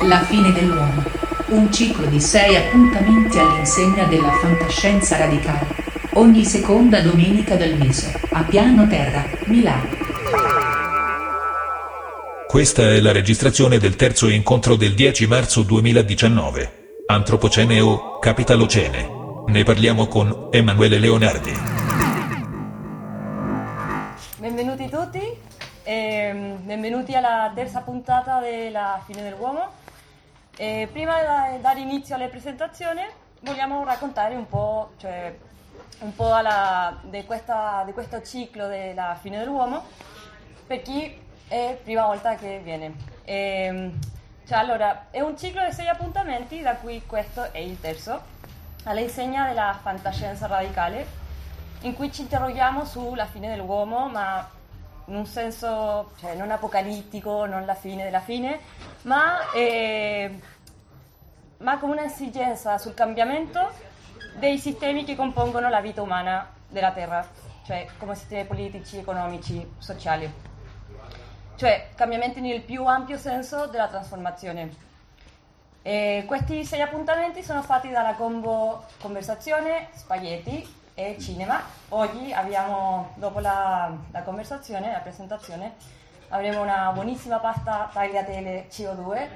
La fine dell'uomo. Un ciclo di 6 appuntamenti all'insegna della fantascienza radicale. Ogni seconda domenica del mese, a Piano Terra, Milano. Questa è la registrazione del terzo incontro del 10 marzo 2019. Antropocene o Capitalocene. Ne parliamo con Emanuele Leonardi. Benvenuti tutti, benvenuti alla terza puntata della fine dell'uomo. Prima di dare inizio alle presentazioni vogliamo raccontare un po', di questo ciclo della fine dell'uomo per chi è la prima volta che viene. Allora, è un ciclo di 6 appuntamenti, da cui questo è il terzo, all'insegna della fantascienza radicale, in cui ci interroghiamo sulla fine dell'uomo, ma in un senso non apocalittico, non la fine della fine, ma come un'esigenza sul cambiamento dei sistemi che compongono la vita umana della Terra, cioè come sistemi politici, economici, sociali. Cioè cambiamenti nel più ampio senso della trasformazione. Questi 6 appuntamenti sono fatti dalla combo conversazione, spaghetti e cinema. Oggi abbiamo, dopo la conversazione, la presentazione, avremo una buonissima pasta tagliatelle CO2,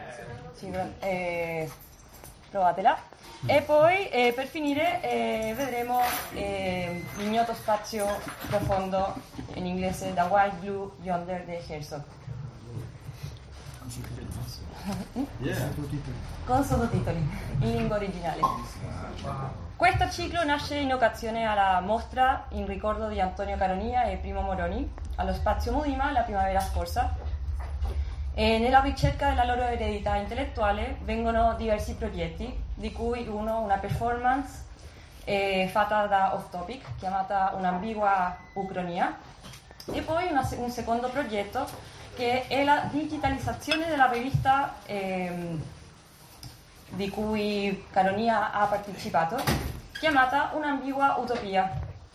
provatela. E poi per finire vedremo l'ignoto spazio profondo, in inglese The Wild Blue Yonder di Herzog. Con sottotitoli in lingua originale. Questo ciclo nasce in occasione alla mostra in ricordo di Antonio Caronia e Primo Moroni allo Spazio Mudima la primavera scorsa. E nella ricerca della loro eredità intellettuale vengono diversi progetti, di cui uno, una performance fatta da Off Topic chiamata Un'ambigua ucronia, e poi un secondo progetto che è la digitalizzazione della rivista di cui Caronia ha partecipato, chiamata Un'ambigua utopia,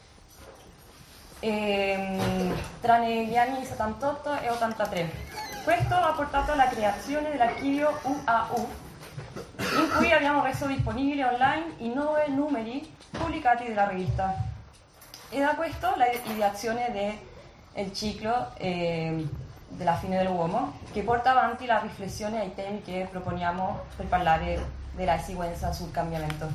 tra gli anni 78 e 83. Questo ha portato alla creazione dell'archivio UAU, in cui abbiamo reso disponibili online i 9 numeri pubblicati della rivista. E da questo l'ideazione del ciclo della fine dell'uomo, che porta avanti la riflessione ai temi che proponiamo per parlare della esigenza sul cambiamento.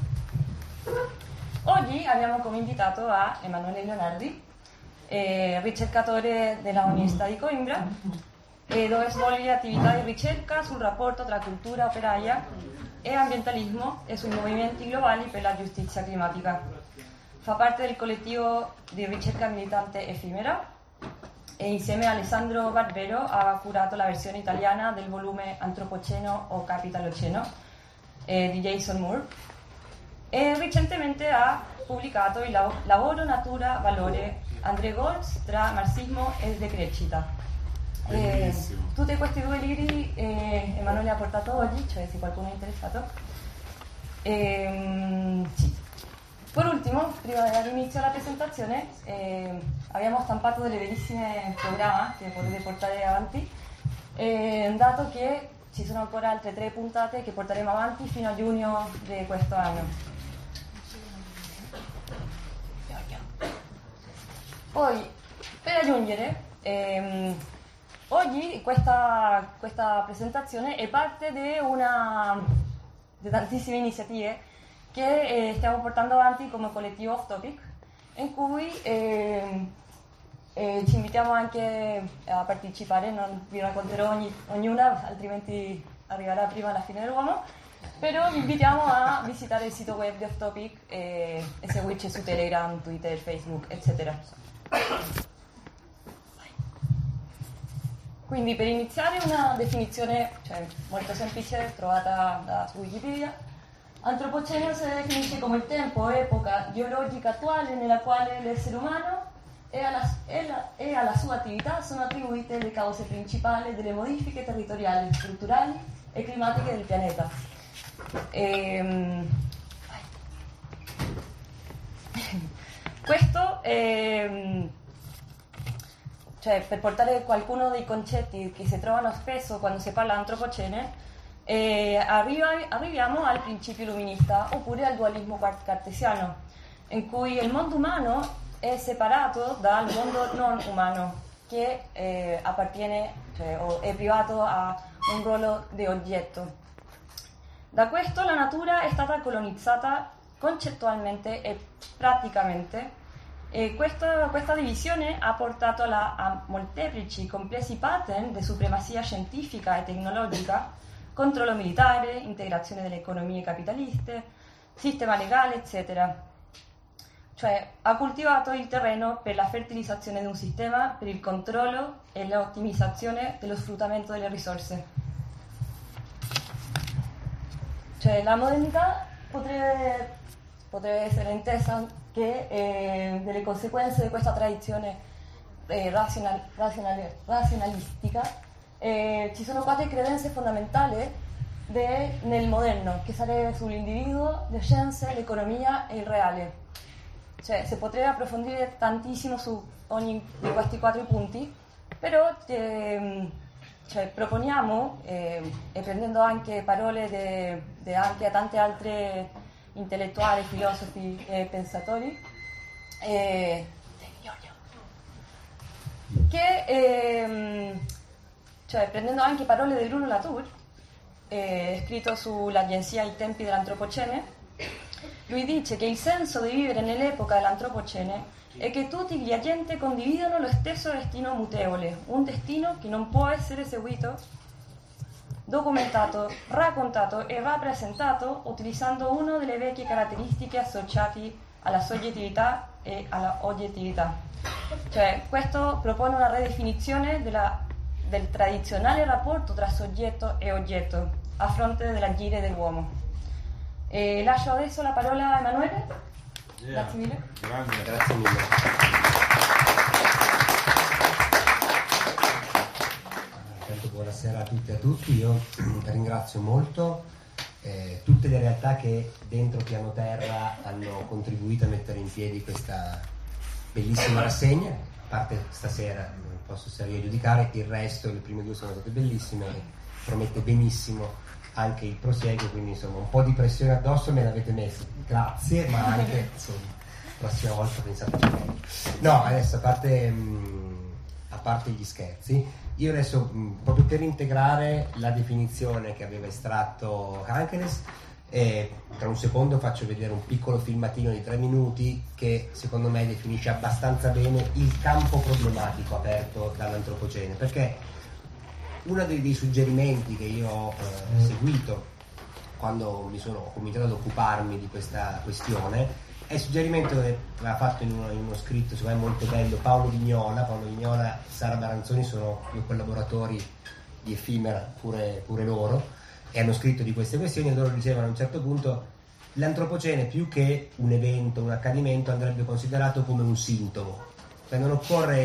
Oggi abbiamo come invitato a Emanuele Leonardi, ricercatore della Università di Coimbra, dove svolge attività di ricerca sul rapporto tra cultura operaia e ambientalismo e sui movimenti globali per la giustizia climatica. Fa parte del collettivo di ricerca militante Effimera e insieme a Alessandro Barbero ha curato la versione italiana del volume Antropoceno o Capitaloceno di Jason Moore, e recentemente ha pubblicato il lavoro Natura Valore André Gortz tra marxismo e decrescita. Tutti questi 2 libri Emanuele ha portato oggi, cioè se qualcuno è interessato. Sì. Per ultimo, prima di dare inizio alla presentazione, abbiamo stampato delle bellissime programmi che potete portare avanti, dato che ci sono ancora altre 3 puntate che porteremo avanti fino a giugno di questo anno. Poi, per aggiungere, oggi questa presentazione è parte di tantissime iniziative che stiamo portando avanti come collettivo Off Topic, in cui ci invitiamo anche a partecipare. Non vi racconterò ognuna, altrimenti arriverà prima la fine dell'uomo, però vi invitiamo a visitare il sito web di Off Topic e seguirci su Telegram, Twitter, Facebook, eccetera. Quindi, per iniziare, una definizione molto semplice trovata su Wikipedia. Antropocene si definisce come il tempo o epoca geologica attuale nella quale l'essere umano e alla sua attività sono attribuite le cause principali delle modifiche territoriali, strutturali e climatiche del pianeta. Questo per portare qualcuno dei concetti che si trovano spesso quando si parla di antropocene, Arriviamo al principio illuminista oppure al dualismo cartesiano, in cui il mondo umano è separato dal mondo non umano, che appartiene, cioè, o è privato a un ruolo di oggetto. Da questo la natura è stata colonizzata concettualmente e praticamente, e questa divisione ha portato a molteplici complessi pattern di supremazia scientifica e tecnologica, controllo militare, integrazione delle economie capitaliste, sistema legale, eccetera. Cioè ha coltivato il terreno per la fertilizzazione di un sistema per il controllo e l'ottimizzazione dello sfruttamento delle risorse. Cioè la modernità potrebbe essere intesa che delle conseguenze di questa tradizione razionalistica ci sono 4 credenze fondamentali nel moderno, che sarebbe sull'individuo, le scienze, l'economia e il reale. Cioè si potrebbe approfondire tantissimo su ogni di questi 4 punti, però proponiamo, e prendendo anche parole di anche tanti altri intellettuali, filosofi e pensatori, prendendo anche parole di Bruno Latour, scritto sull'agenzia I tempi dell'Antropocene, lui dice che il senso di vivere nell'epoca dell'Antropocene è che tutti gli agenti condividono lo stesso destino mutevole, un destino che non può essere seguito, documentato, raccontato e rappresentato utilizzando una delle vecchie caratteristiche associate alla soggettività e alla oggettività. Cioè, questo propone una ridefinizione del tradizionale rapporto tra soggetto e oggetto a fronte dell'agire dell'uomo. Lascio adesso la parola a Emanuele. Grazie mille. Grazie mille. Buonasera a tutti e a tutti. Io ringrazio molto tutte le realtà che dentro Piano Terra hanno contribuito a mettere in piedi questa bellissima rassegna. A parte stasera, non posso essere io a giudicare, il resto, le prime 2 sono state bellissime e promette benissimo anche il prosieguo, quindi insomma un po' di pressione addosso me l'avete messo, grazie, ma anche insomma la prossima volta pensateci meglio. No, adesso a parte gli scherzi, io adesso proprio per integrare la definizione che aveva estratto Cankeles, tra un secondo faccio vedere un piccolo filmatino di 3 minuti che secondo me definisce abbastanza bene il campo problematico aperto dall'Antropocene, perché uno dei suggerimenti che io ho seguito quando mi sono cominciato ad occuparmi di questa questione è il suggerimento che aveva fatto in uno scritto secondo me molto bello Paolo Vignola e Sara Baranzoni, sono 2 collaboratori di Effimera pure loro, e hanno scritto di queste questioni, e loro dicevano a un certo punto l'Antropocene più che un evento, un accadimento, andrebbe considerato come un sintomo. Non occorre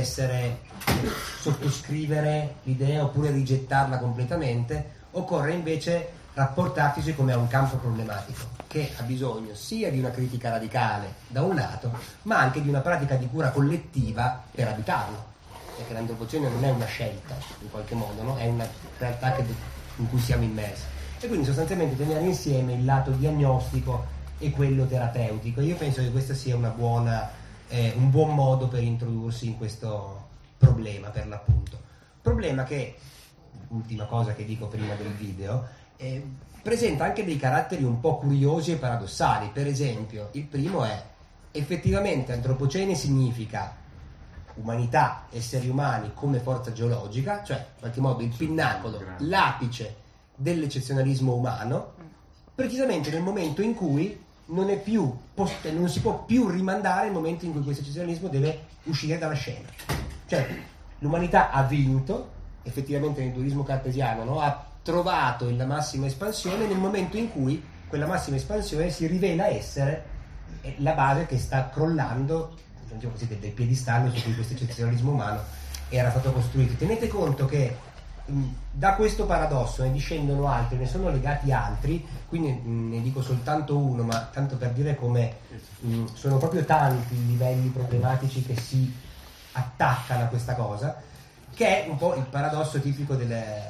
sottoscrivere l'idea oppure rigettarla completamente, occorre invece rapportarsi come a un campo problematico che ha bisogno sia di una critica radicale da un lato, ma anche di una pratica di cura collettiva per abitarlo, perché l'Antropocene non è una scelta in qualche modo, no? È una realtà in cui siamo immersi, e quindi sostanzialmente tenere insieme il lato diagnostico e quello terapeutico. Io penso che questa sia un buon modo per introdursi in questo problema, per l'appunto. Problema che, ultima cosa che dico prima del video, presenta anche dei caratteri un po' curiosi e paradossali. Per esempio, il primo è: effettivamente Antropocene significa umanità, esseri umani come forza geologica, cioè in qualche modo il pinnacolo, l'apice dell'eccezionalismo umano, precisamente nel momento in cui non si può più rimandare il momento in cui questo eccezionalismo deve uscire dalla scena. Cioè l'umanità ha vinto effettivamente nel dualismo cartesiano, no? Ha trovato la massima espansione nel momento in cui quella massima espansione si rivela essere la base che sta crollando, diciamo così, del piedistallo su cui questo eccezionalismo umano era stato costruito. Tenete conto che da questo paradosso ne discendono altri, ne sono legati altri, quindi ne dico soltanto uno, ma tanto per dire come sono proprio tanti i livelli problematici che si attaccano a questa cosa, che è un po' il paradosso tipico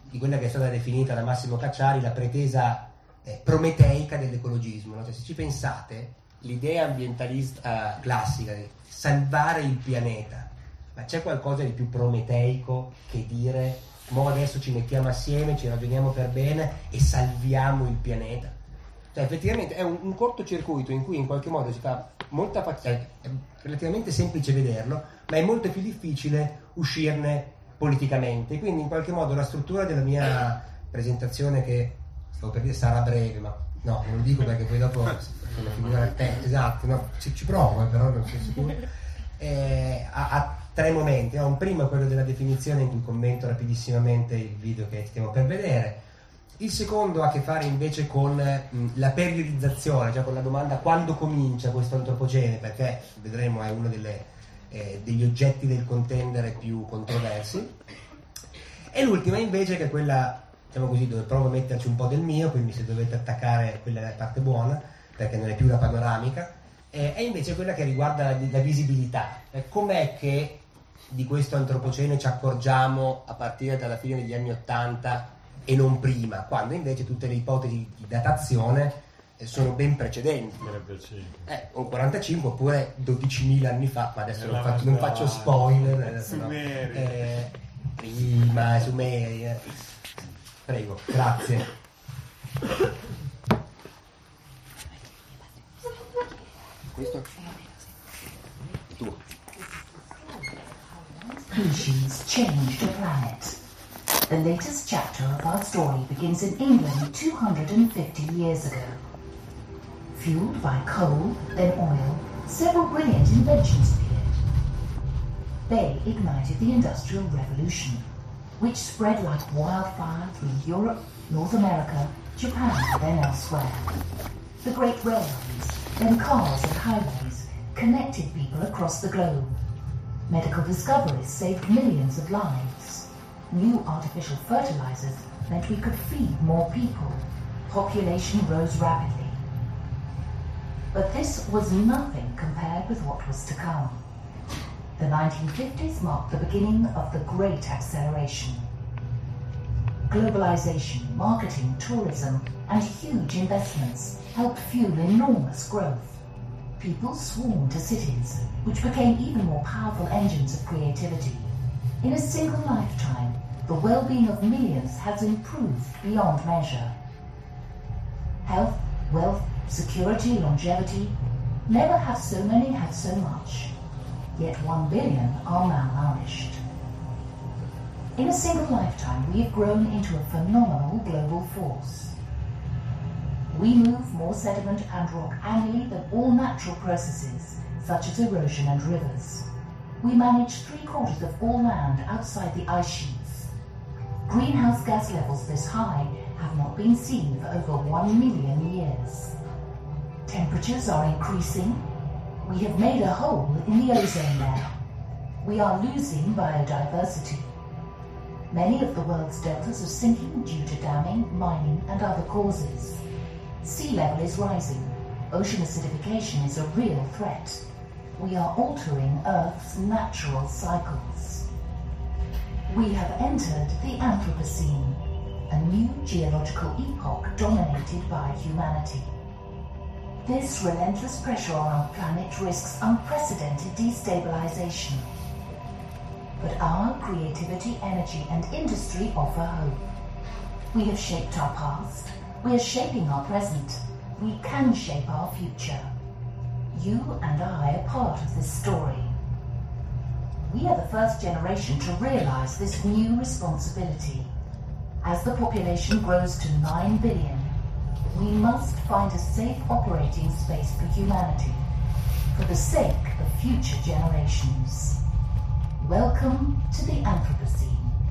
di quella che è stata definita da Massimo Cacciari la pretesa prometeica dell'ecologismo, no? Cioè, se ci pensate, l'idea ambientalista classica di salvare il pianeta, ma c'è qualcosa di più prometeico che dire mo adesso ci mettiamo assieme, ci ragioniamo per bene e salviamo il pianeta? Cioè, effettivamente è un cortocircuito in cui in qualche modo si fa molta fatica, è relativamente semplice vederlo, ma è molto più difficile uscirne politicamente. Quindi in qualche modo la struttura della mia presentazione, che stavo per dire sarà breve, ma no, non lo dico perché poi dopo sono figura al tempo, esatto, no, ci provo, però non sono sicuro. Ha tre momenti. Un primo è quello della definizione, in cui commento rapidissimamente il video che stiamo per vedere. Il secondo ha a che fare invece con la periodizzazione, cioè con la domanda quando comincia questo antropocene, perché vedremo è uno degli oggetti del contendere più controversi. E l'ultima invece, che è quella, diciamo così, dove provo a metterci un po' del mio, quindi se dovete attaccare quella è la parte buona, perché non è più la panoramica, è invece quella che riguarda la visibilità. Com'è che di questo antropocene ci accorgiamo a partire dalla fine degli anni '80 e non prima, quando invece tutte le ipotesi di datazione sono ben precedenti. Un 45 oppure 12.000 anni fa, ma adesso non faccio spoiler. Adesso no. Prima, Sumeri. Prego, grazie. Questo? Tu. Species changed a planet. The latest chapter of our story begins in England 250 years ago. Fueled by coal, then oil, several brilliant inventions appeared. They ignited the Industrial Revolution, which spread like wildfire through Europe, North America, Japan, then elsewhere. The great railways, then cars and highways, connected people across the globe. Medical discoveries saved millions of lives. New artificial fertilizers meant we could feed more people. Population rose rapidly. But this was nothing compared with what was to come. The 1950s marked the beginning of the Great Acceleration. Globalization, marketing, tourism, and huge investments helped fuel enormous growth. People swarmed to cities, which became even more powerful engines of creativity. In a single lifetime, the well-being of millions has improved beyond measure. Health, wealth, security, longevity, never have so many had so much. Yet 1 billion are malnourished. In a single lifetime, we have grown into a phenomenal global force. We move more sediment and rock annually than all natural processes, such as erosion and rivers. We manage 3/4 of all land outside the ice sheets. Greenhouse gas levels this high have not been seen for over 1 million years. Temperatures are increasing. We have made a hole in the ozone layer. We are losing biodiversity. Many of the world's deltas are sinking due to damming, mining, and other causes. Sea level is rising. Ocean acidification is a real threat. We are altering Earth's natural cycles. We have entered the Anthropocene, a new geological epoch dominated by humanity. This relentless pressure on our planet risks unprecedented destabilization. But our creativity, energy, and industry offer hope. We have shaped our past. We are shaping our present. We can shape our future. You and I are part of this story. We are the first generation to realize this new responsibility. As the population grows to 9 billion, we must find a safe operating space for humanity, for the sake of future generations. Welcome to the Anthropocene.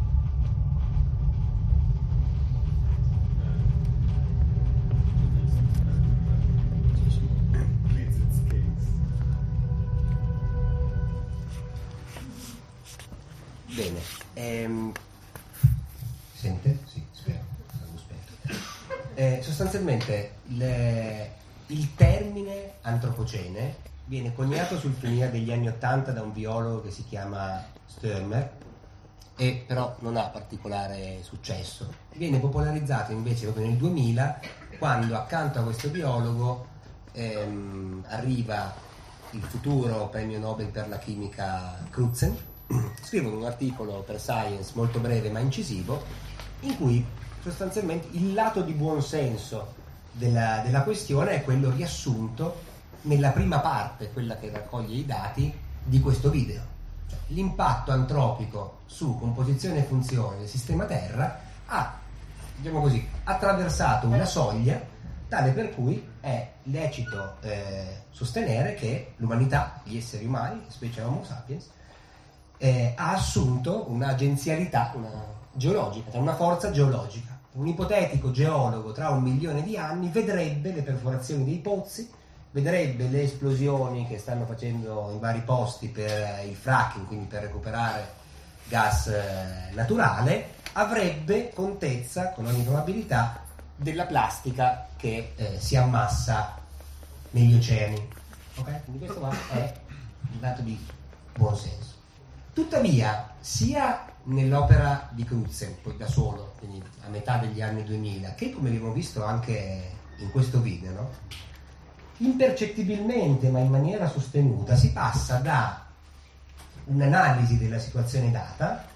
Bene, sente? Sì, spero. Sostanzialmente il termine antropocene viene coniato sul finire degli anni '80 da un biologo che si chiama Störmer, e però non ha particolare successo. Viene popolarizzato invece proprio nel 2000, quando accanto a questo biologo arriva il futuro premio Nobel per la chimica Crutzen. Scrivono un articolo per Science molto breve ma incisivo, in cui sostanzialmente il lato di buonsenso della questione è quello riassunto nella prima parte, quella che raccoglie i dati di questo video. Cioè, l'impatto antropico su composizione e funzione del sistema Terra ha, diciamo così, attraversato una soglia tale per cui è lecito sostenere che l'umanità, gli esseri umani, specie Homo sapiens, ha assunto un'agenzialità geologica, cioè una forza geologica. Un ipotetico geologo tra 1 milione di anni vedrebbe le perforazioni dei pozzi, vedrebbe le esplosioni che stanno facendo in vari posti per il fracking, quindi per recuperare gas naturale, avrebbe contezza, con ogni probabilità, della plastica che si ammassa negli oceani. Okay? Quindi questo qua è il dato di buonsenso. Tuttavia, sia nell'opera di Crutzen, poi da solo, quindi a metà degli anni 2000, che come abbiamo visto anche in questo video, no? Impercettibilmente ma in maniera sostenuta si passa da un'analisi della situazione data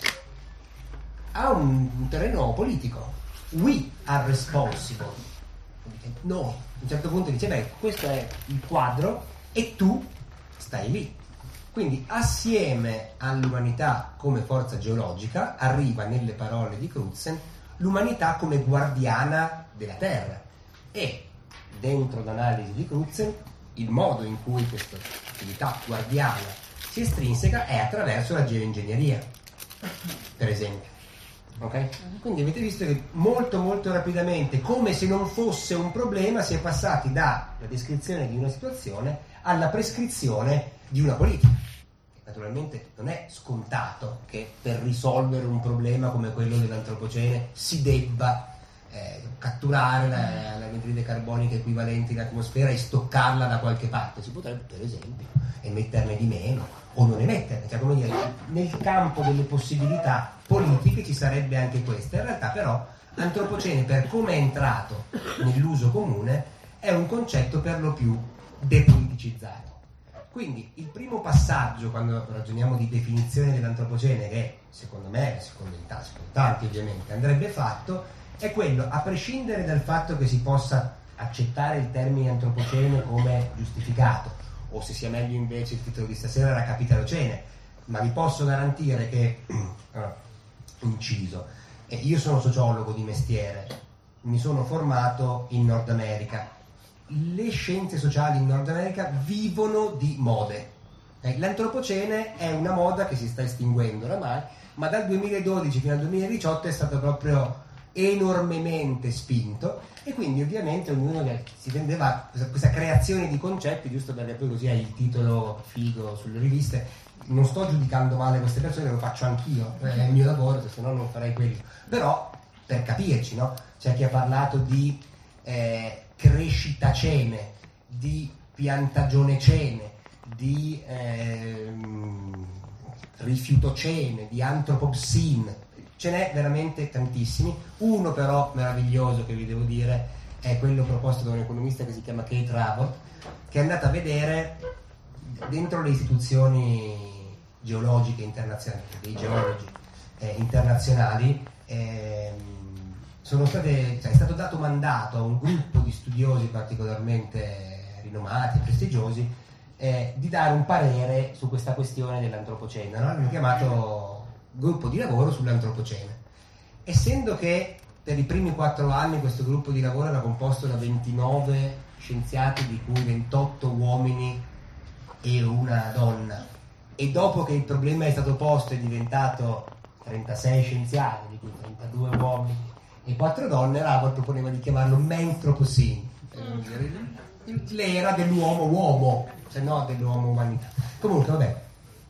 a un terreno politico. We are responsible. Noi, a un certo punto dice, beh, questo è il quadro e tu stai lì. Quindi assieme all'umanità come forza geologica arriva, nelle parole di Crutzen, l'umanità come guardiana della Terra. E dentro l'analisi di Crutzen il modo in cui questa attività guardiana si estrinseca è attraverso la geoingegneria, per esempio. Okay? Quindi avete visto che molto molto rapidamente, come se non fosse un problema, si è passati dalla descrizione di una situazione alla prescrizione di una politica. Naturalmente non è scontato che per risolvere un problema come quello dell'antropocene si debba catturare l'anidride carbonica equivalente in atmosfera e stoccarla da qualche parte. Si potrebbe, per esempio, emetterne di meno o non emetterne. Cioè, come dire, nel campo delle possibilità politiche ci sarebbe anche questa. In realtà però antropocene, per come è entrato nell'uso comune, è un concetto per lo più depoliticizzato. Quindi il primo passaggio, quando ragioniamo di definizione dell'antropocene, che secondo me, secondo tanti ovviamente, andrebbe fatto, è quello, a prescindere dal fatto che si possa accettare il termine antropocene come giustificato, o se sia meglio invece il titolo di stasera era capitalocene, ma vi posso garantire che, inciso, io sono sociologo di mestiere, mi sono formato in Nord America. Le scienze sociali in Nord America vivono di mode. L'antropocene è una moda che si sta estinguendo oramai, ma dal 2012 fino al 2018 è stato proprio enormemente spinto, e quindi ovviamente ognuno si tendeva a questa creazione di concetti, giusto perché poi così hai il titolo figo sulle riviste. Non sto giudicando male queste persone, lo faccio anch'io, è il mio lavoro, se no non farei quello. Però per capirci, no? C'è chi ha parlato di crescitacene, di piantagionecene, di rifiutocene, di antropocene. Ce n'è veramente tantissimi. Uno però meraviglioso che vi devo dire è quello proposto da un economista che si chiama Kate Raworth, che è andata a vedere dentro le istituzioni geologiche internazionali, dei geologi internazionali, è stato dato mandato a un gruppo di studiosi particolarmente rinomati e prestigiosi di dare un parere su questa questione dell'antropocene, no? L'hanno chiamato gruppo di lavoro sull'antropocene. Essendo che per i primi 4 anni questo gruppo di lavoro era composto da 29 scienziati, di cui 28 uomini e una donna, e dopo che il problema è stato posto è diventato 36 scienziati, di cui 32 uomini e 4 donne, Raworth proponeva di chiamarlo Menthropocene, l'era dell'uomo, se no dell'uomo umanità. Comunque vabbè,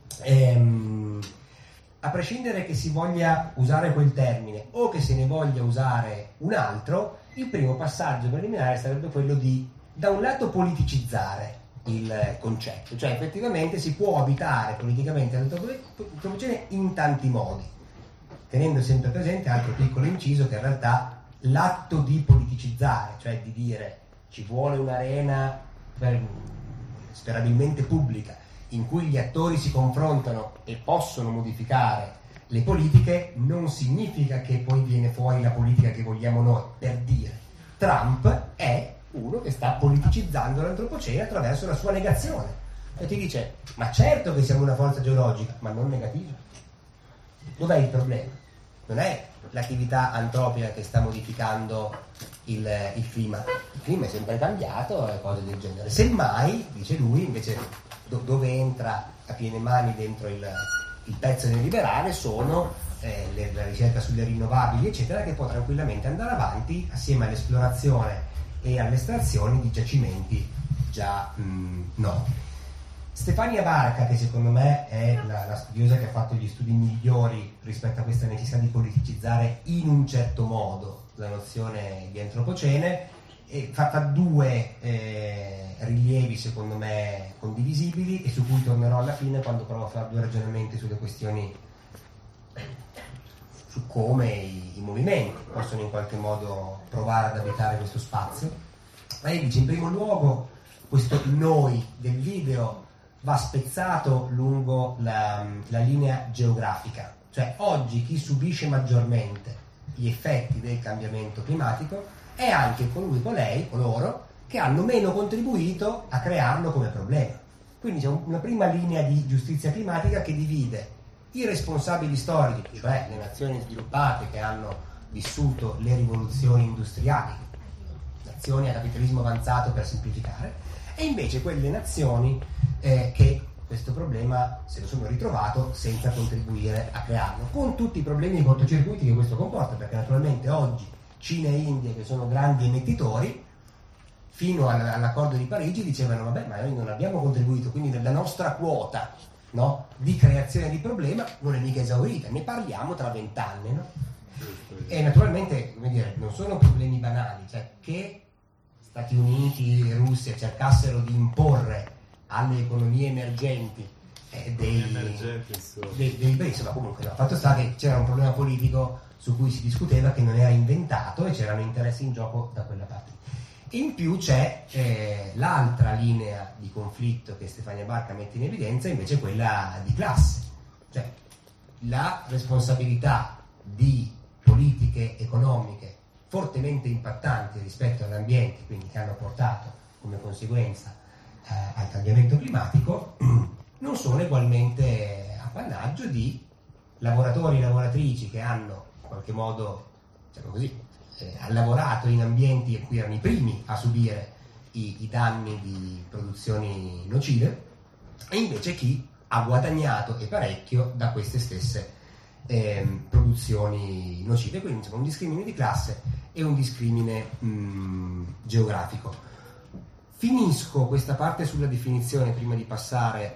a prescindere che si voglia usare quel termine o che se ne voglia usare un altro, il primo passaggio preliminare sarebbe quello di, da un lato, politicizzare il concetto, cioè effettivamente si può abitare politicamente l'antropocene in tanti modi. tenendo sempre presente, altro piccolo inciso, che in realtà l'atto di politicizzare, cioè di dire ci vuole un'arena sperabilmente pubblica in cui gli attori si confrontano e possono modificare le politiche, non significa che poi viene fuori la politica che vogliamo noi. Per dire, Trump è uno che sta politicizzando l'antropocene attraverso la sua negazione, e ti dice ma certo che siamo una forza geologica, ma non negativa. Dov'è il problema? Non è l'attività antropica che sta modificando il clima. Il clima è sempre cambiato e cose del genere. Semmai, dice lui, invece dove entra a piene mani dentro il pezzo neoliberale sono la ricerca sulle rinnovabili, eccetera, che può tranquillamente andare avanti assieme all'esplorazione e alle estrazioni di giacimenti già noti. Stefania Barca, che secondo me è la studiosa che ha fatto gli studi migliori rispetto a questa necessità di politicizzare in un certo modo la nozione di antropocene, e fa due rilievi secondo me condivisibili e su cui tornerò alla fine quando provo a fare due ragionamenti sulle questioni, su come i movimenti possono in qualche modo provare ad abitare questo spazio. Lei dice in primo luogo questo noi del video va spezzato lungo la linea geografica, cioè oggi chi subisce maggiormente gli effetti del cambiamento climatico è anche coloro che hanno meno contribuito a crearlo come problema. Quindi c'è una prima linea di giustizia climatica che divide i responsabili storici, cioè le nazioni sviluppate che hanno vissuto le rivoluzioni industriali, nazioni a capitalismo avanzato per semplificare, e invece quelle nazioni che questo problema se lo sono ritrovato senza contribuire a crearlo, con tutti i problemi di cortocircuiti che questo comporta, perché naturalmente oggi Cina e India, che sono grandi emettitori, fino all'accordo di Parigi dicevano vabbè, ma noi non abbiamo contribuito, quindi la nostra quota, no, di creazione di problema non è mica esaurita, ne parliamo tra 20 anni, no? E naturalmente, come dire, non sono problemi banali, cioè che Stati Uniti e Russia cercassero di imporre alle economie emergenti insomma, comunque no, fatto sta che c'era un problema politico su cui si discuteva, che non era inventato, e c'erano interessi in gioco da quella parte. In più c'è l'altra linea di conflitto che Stefania Barca mette in evidenza, invece quella di classe, cioè la responsabilità di politiche economiche fortemente impattanti rispetto all'ambiente, quindi che hanno portato come conseguenza al cambiamento climatico, non sono ugualmente appannaggio di lavoratori e lavoratrici che hanno in qualche modo, diciamo così, lavorato in ambienti in cui erano i primi a subire i danni di produzioni nocive, e invece chi ha guadagnato e parecchio da queste stesse produzioni nocive. Quindi insomma un discrimine di classe e un discrimine geografico. Finisco questa parte sulla definizione prima di passare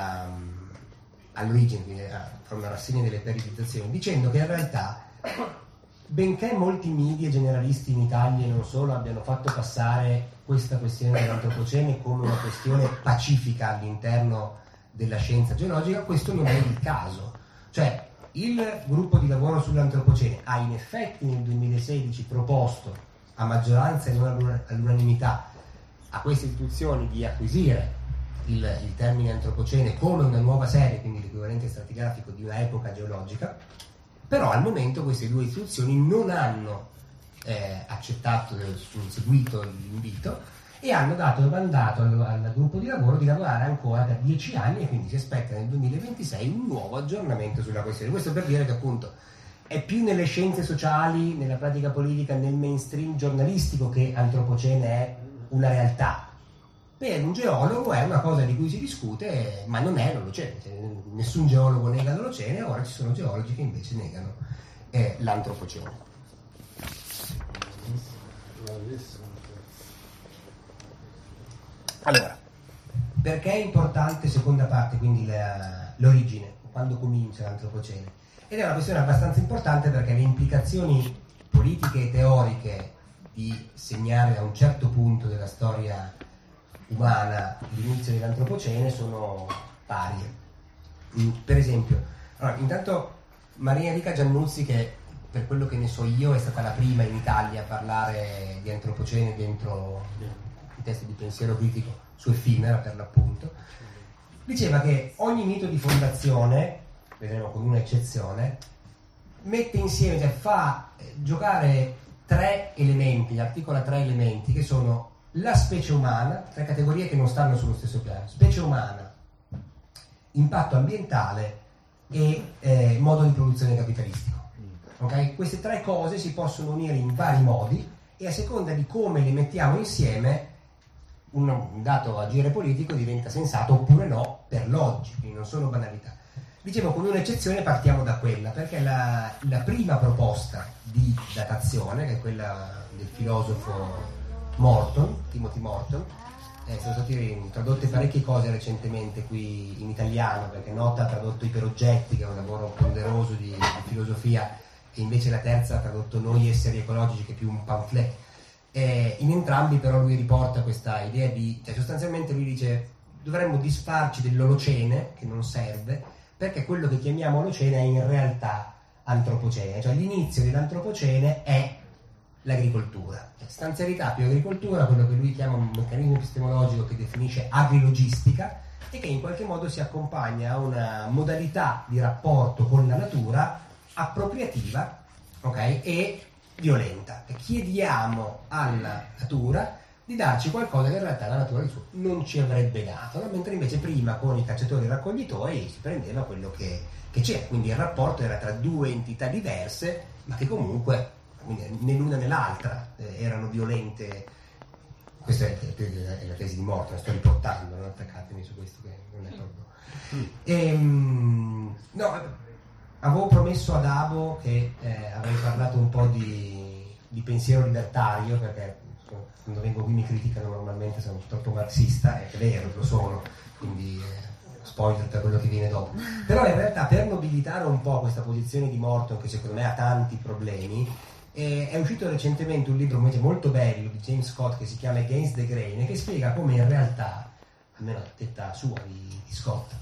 all'origine, quindi a una rassegna delle periodizzazioni, dicendo che in realtà, benché molti media generalisti in Italia e non solo abbiano fatto passare questa questione dell'antropocene come una questione pacifica all'interno della scienza geologica, questo non è il caso. Cioè, il gruppo di lavoro sull'antropocene ha in effetti nel 2016 proposto a maggioranza e non all'unanimità a queste istituzioni di acquisire il termine antropocene come una nuova serie, quindi l'equivalente stratigrafico di una epoca geologica, però al momento queste due istituzioni non hanno accettato, seguito l'invito, e hanno dato mandato al gruppo di lavoro di lavorare ancora da 10 anni, e quindi si aspetta nel 2026 un nuovo aggiornamento sulla questione. Questo per dire che appunto è più nelle scienze sociali, nella pratica politica, nel mainstream giornalistico che antropocene è una realtà. Per un geologo è una cosa di cui si discute, ma non è l'Olocene. Nessun geologo nega l'Olocene, ora ci sono geologi che invece negano l'antropocene. Allora, perché è importante, seconda parte, quindi l'origine, quando comincia l'antropocene? Ed è una questione abbastanza importante perché le implicazioni politiche e teoriche di segnare a un certo punto della storia umana l'inizio dell'antropocene sono varie. Per esempio, allora, intanto Maria Enrica Giannuzzi, che per quello che ne so io è stata la prima in Italia a parlare di antropocene dentro i testi di pensiero critico su Effimera, per l'appunto, diceva che ogni mito di fondazione, vedremo con una eccezione, mette insieme, cioè fa giocare tre elementi, articola tre elementi che sono la specie umana, tre categorie che non stanno sullo stesso piano: specie umana, impatto ambientale e modo di produzione capitalistico. Okay? Queste tre cose si possono unire in vari modi e a seconda di come le mettiamo insieme un dato agire politico diventa sensato oppure no per l'oggi, quindi non sono banalità. Dicevo, con un'eccezione partiamo da quella, perché la prima proposta di datazione, che è quella del filosofo Morton, Timothy Morton, sono stati tradotte parecchie cose recentemente qui in italiano, perché Nota ha tradotto Iperoggetti, che è un lavoro ponderoso di filosofia, e invece la terza ha tradotto Noi esseri ecologici, che è più un pamphlet. In entrambi però lui riporta questa idea cioè sostanzialmente lui dice dovremmo disfarci dell'olocene, che non serve, perché quello che chiamiamo olocene è in realtà antropocene, cioè l'inizio dell'antropocene è l'agricoltura, stanzialità più agricoltura, quello che lui chiama un meccanismo epistemologico che definisce agrilogistica e che in qualche modo si accompagna a una modalità di rapporto con la natura appropriativa, okay, e violenta. E chiediamo alla natura di darci qualcosa che in realtà la natura di suo non ci avrebbe dato, no? Mentre invece prima con i cacciatori e i raccoglitori si prendeva quello che c'era, quindi il rapporto era tra due entità diverse ma che comunque né l'una né l'altra erano violente. Questa è la tesi di Morton, la sto riportando, non attaccatemi su questo che non è proprio. No, avevo promesso ad Abo che avrei parlato un po' di pensiero libertario, perché quando vengo qui mi criticano normalmente, sono troppo marxista, è vero, lo sono, quindi spoiler per quello che viene dopo. Però in realtà per nobilitare un po' questa posizione di Morton, che secondo me ha tanti problemi, è uscito recentemente un libro invece molto bello di James Scott che si chiama Against the Grain e che spiega come in realtà, almeno a detta sua di Scott,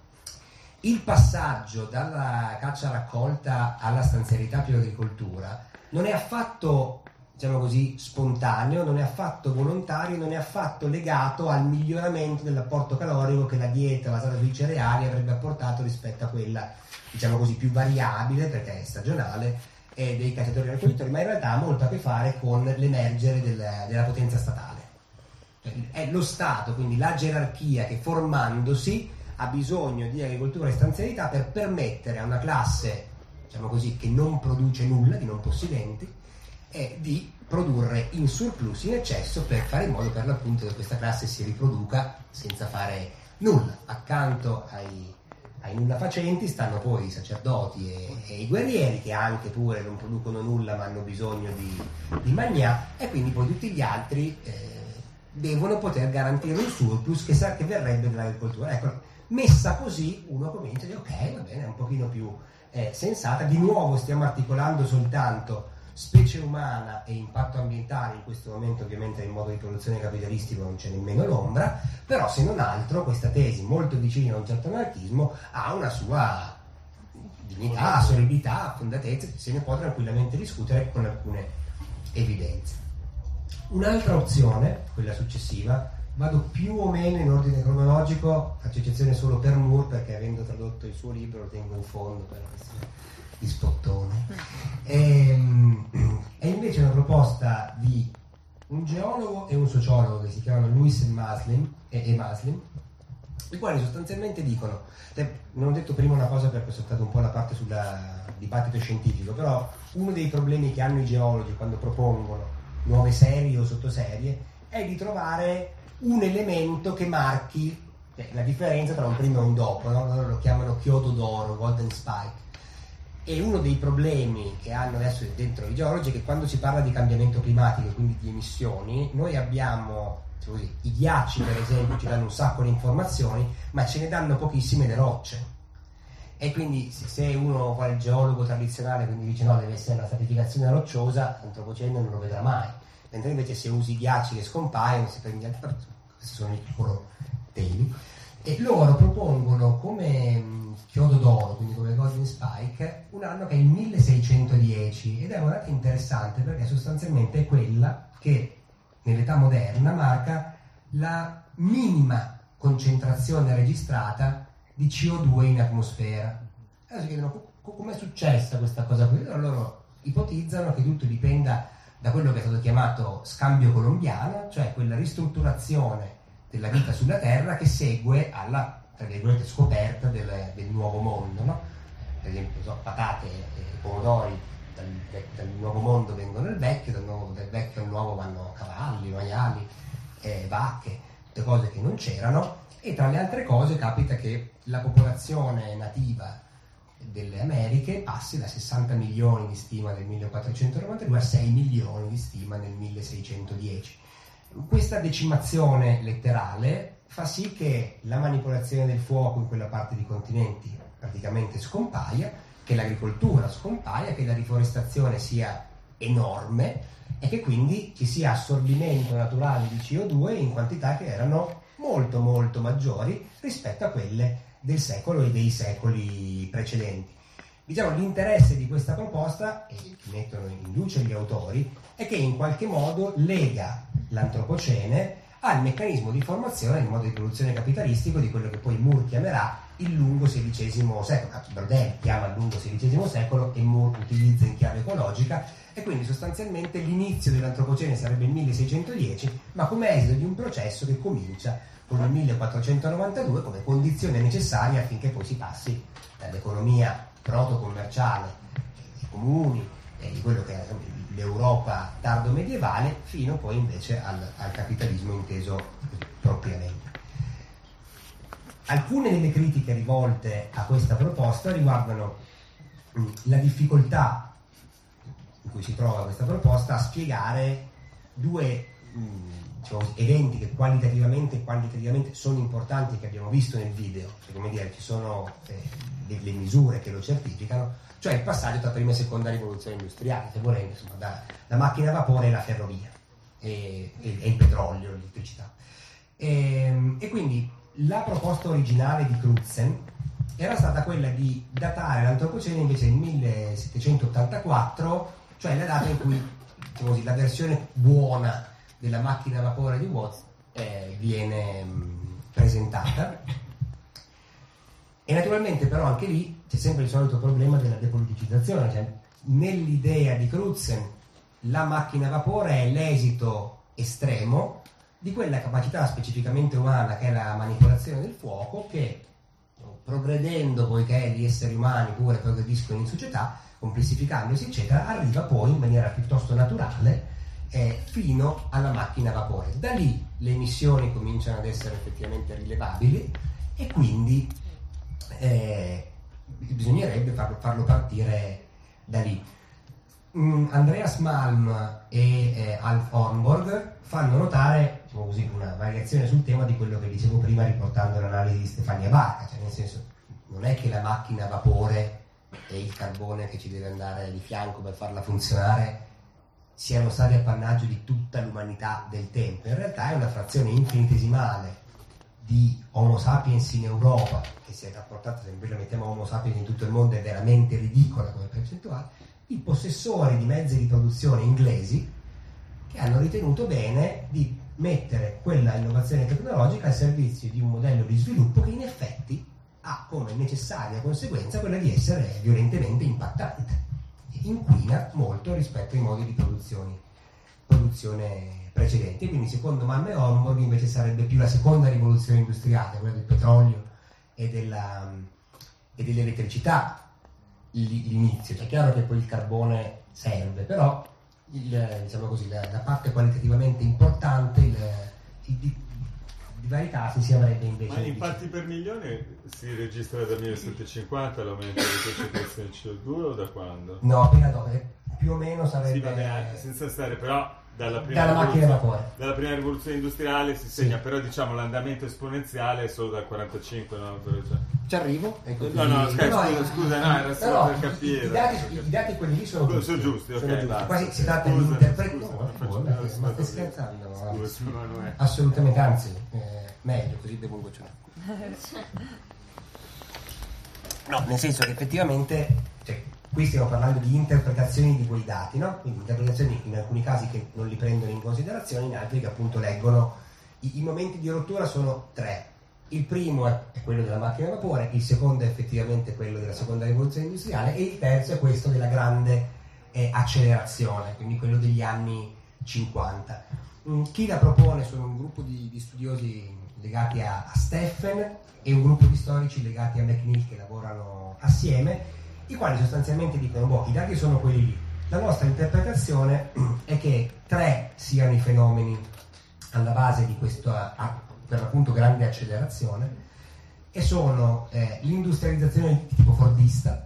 il passaggio dalla caccia raccolta alla stanzialità più agricoltura non è affatto, diciamo così, spontaneo, non è affatto volontario, non è affatto legato al miglioramento dell'apporto calorico che la dieta basata sui cereali avrebbe apportato rispetto a quella, diciamo così, più variabile, perché è stagionale, dei cacciatori e raccoglitori, ma in realtà ha molto a che fare con l'emergere della potenza statale. È lo Stato, quindi la gerarchia, che formandosi ha bisogno di agricoltura e stanzialità per permettere a una classe, diciamo così, che non produce nulla, di non possidenti, di produrre in surplus, in eccesso, per fare in modo per l'appunto che questa classe si riproduca senza fare nulla. Accanto ai nulla facenti stanno poi i sacerdoti e i guerrieri, che anche pure non producono nulla ma hanno bisogno di magnà, e quindi poi tutti gli altri devono poter garantire un surplus che verrebbe dall'agricoltura. Ecco, messa così uno comincia a dire ok, va bene, è un pochino più sensata. Di nuovo stiamo articolando soltanto specie umana e impatto ambientale, in questo momento ovviamente in modo di produzione capitalistico non c'è nemmeno l'ombra, però se non altro questa tesi molto vicina a un certo anarchismo ha una sua dignità, solidità, fondatezza, se ne può tranquillamente discutere con alcune evidenze. Un'altra opzione, quella successiva, vado più o meno in ordine cronologico, faccio eccezione solo per Moore perché avendo tradotto il suo libro lo tengo in fondo per questione di spottone. È invece una proposta di un geologo e un sociologo che si chiamano Lewis e Maslim, i quali sostanzialmente dicono, non ho detto prima una cosa perché ho saltato un po' la parte sul dibattito scientifico, però uno dei problemi che hanno i geologi quando propongono nuove serie o sottoserie è di trovare un elemento che marchi la differenza tra un prima e un dopo, no? Loro lo chiamano chiodo d'oro, golden spike. E uno dei problemi che hanno adesso dentro i geologi è che quando si parla di cambiamento climatico e quindi di emissioni, noi abbiamo, così, i ghiacci per esempio ci danno un sacco di informazioni, ma ce ne danno pochissime le rocce. E quindi se uno fa il geologo tradizionale, quindi dice no, deve essere la stratificazione rocciosa, l'antropocene non lo vedrà mai. Mentre invece se usi i ghiacci che scompaiono, si prende questi sono i loro temi, E loro propongono come chiodo d'oro, quindi come Golden Spike, un anno che è il 1610, ed è una data interessante perché sostanzialmente è quella che nell'età moderna marca la minima concentrazione registrata di CO2 in atmosfera. Allora si chiedono come è successa questa cosa qui. Allora loro ipotizzano che tutto dipenda da quello che è stato chiamato scambio colombiano, cioè quella ristrutturazione della vita sulla Terra che segue alla, tra virgolette, scoperta del nuovo mondo, no? Per esempio, patate e pomodori dal nuovo mondo vengono al vecchio, dal vecchio al nuovo vanno cavalli, maiali, vacche, tutte cose che non c'erano. E tra le altre cose capita che la popolazione nativa delle Americhe passi da 60 milioni di stima nel 1492 a 6 milioni di stima nel 1610. Questa decimazione letterale fa sì che la manipolazione del fuoco in quella parte di continenti praticamente scompaia, che l'agricoltura scompaia, che la riforestazione sia enorme e che quindi ci sia assorbimento naturale di CO2 in quantità che erano molto molto maggiori rispetto a quelle del secolo e dei secoli precedenti. Diciamo, l'interesse di questa proposta, e che mettono in luce gli autori, è che in qualche modo lega l'antropocene al meccanismo di formazione del modo di produzione capitalistico di quello che poi Moore chiamerà il lungo XVI secolo. Brodel chiama il lungo XVI secolo e Moore utilizza in chiave ecologica, e quindi sostanzialmente l'inizio dell'antropocene sarebbe il 1610, ma come esito di un processo che comincia con il 1492 come condizione necessaria affinché poi si passi dall'economia proto-commerciale dei comuni e di quello che è l'Europa tardo medievale fino poi invece al capitalismo inteso propriamente. Alcune delle critiche rivolte a questa proposta riguardano la difficoltà in cui si trova questa proposta a spiegare due eventi che qualitativamente e quantitativamente sono importanti, che abbiamo visto nel video, cioè, come dire, ci sono delle misure che lo certificano, cioè il passaggio tra prima e seconda rivoluzione industriale, se volendo, insomma, da macchina a vapore e la ferrovia e il petrolio, l'elettricità. E quindi la proposta originale di Crutzen era stata quella di datare l'antropocene invece nel 1784, cioè la data in cui, diciamo così, la versione buona della macchina a vapore di Watts viene presentata. E naturalmente però anche lì c'è sempre il solito problema della depoliticizzazione, cioè nell'idea di Crutzen la macchina a vapore è l'esito estremo di quella capacità specificamente umana che è la manipolazione del fuoco, che progredendo, poiché gli esseri umani pure progrediscono in società, complessificandosi eccetera, arriva poi in maniera piuttosto naturale fino alla macchina a vapore. Da lì le emissioni cominciano ad essere effettivamente rilevabili e quindi bisognerebbe farlo partire da lì. Andreas Malm e Alf Hornborg fanno notare, diciamo così, una variazione sul tema di quello che dicevo prima riportando l'analisi di Stefania Barca, cioè nel senso, non è che la macchina a vapore e il carbone che ci deve andare di fianco per farla funzionare siano stati appannaggio di tutta l'umanità del tempo. In realtà è una frazione infinitesimale di Homo sapiens in Europa, che si è rapportata, se invece mettiamo Homo sapiens in tutto il mondo, è veramente ridicola come percentuale, i possessori di mezzi di produzione inglesi che hanno ritenuto bene di mettere quella innovazione tecnologica al servizio di un modello di sviluppo che in effetti ha come necessaria conseguenza quella di essere violentemente impattante, inquina molto rispetto ai modi di produzione precedenti. Quindi secondo Malm e Hornborg invece sarebbe più la seconda rivoluzione industriale, quella del petrolio e dell'elettricità, l'inizio. È chiaro che poi il carbone serve, però diciamo così, la parte qualitativamente importante, di vari casi si avrebbe invece. Ma in parti per milione si registra dal 1750 l'aumento della concentrazione di CO2 o da quando? No, appena no, più o meno sarebbe. Sì, vabbè, senza stare, però dalla macchina a vapore. Dalla prima rivoluzione industriale si segna, però diciamo l'andamento esponenziale è solo dal 45, no? Ci arrivo? No, scusa, era solo per capire. I dati quelli lì sono giusti, ok. Quasi si tratta di interpretare. Ma stai scherzando? Assolutamente, anzi, Meglio, così bevo un gocciolo. No, nel senso che effettivamente, cioè, qui stiamo parlando di interpretazioni di quei dati, no? Quindi interpretazioni in alcuni casi che non li prendono in considerazione, in altri che appunto leggono. I momenti di rottura sono 3. Il primo è quello della macchina a vapore, il secondo è effettivamente quello della seconda rivoluzione industriale e il terzo è questo della grande accelerazione, quindi quello degli anni 50. Chi la propone sono un gruppo di studiosi legati a Steffen e un gruppo di storici legati a McNeill che lavorano assieme, i quali sostanzialmente dicono: i dati sono quelli lì. La nostra interpretazione è che 3 siano i fenomeni alla base di questa per l'appunto grande accelerazione, e sono l'industrializzazione di tipo fordista,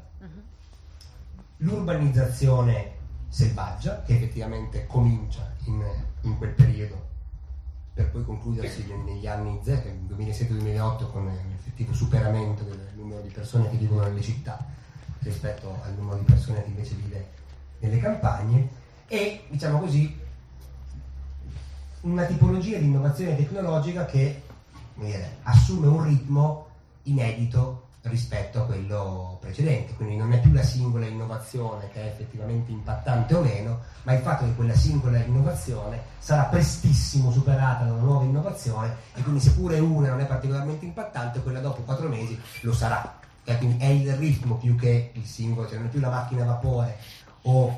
l'urbanizzazione selvaggia, che effettivamente comincia in quel periodo per poi concludersi negli anni 2007-2008 con l'effettivo superamento del numero di persone che vivono nelle città rispetto al numero di persone che invece vive nelle campagne, e diciamo così una tipologia di innovazione tecnologica che, come dire, assume un ritmo inedito rispetto a quello precedente, quindi non è più la singola innovazione che è effettivamente impattante o meno, ma il fatto che quella singola innovazione sarà prestissimo superata da una nuova innovazione, e quindi seppure una non è particolarmente impattante, quella dopo 4 mesi lo sarà. E quindi è il ritmo più che il singolo, cioè non è più la macchina a vapore o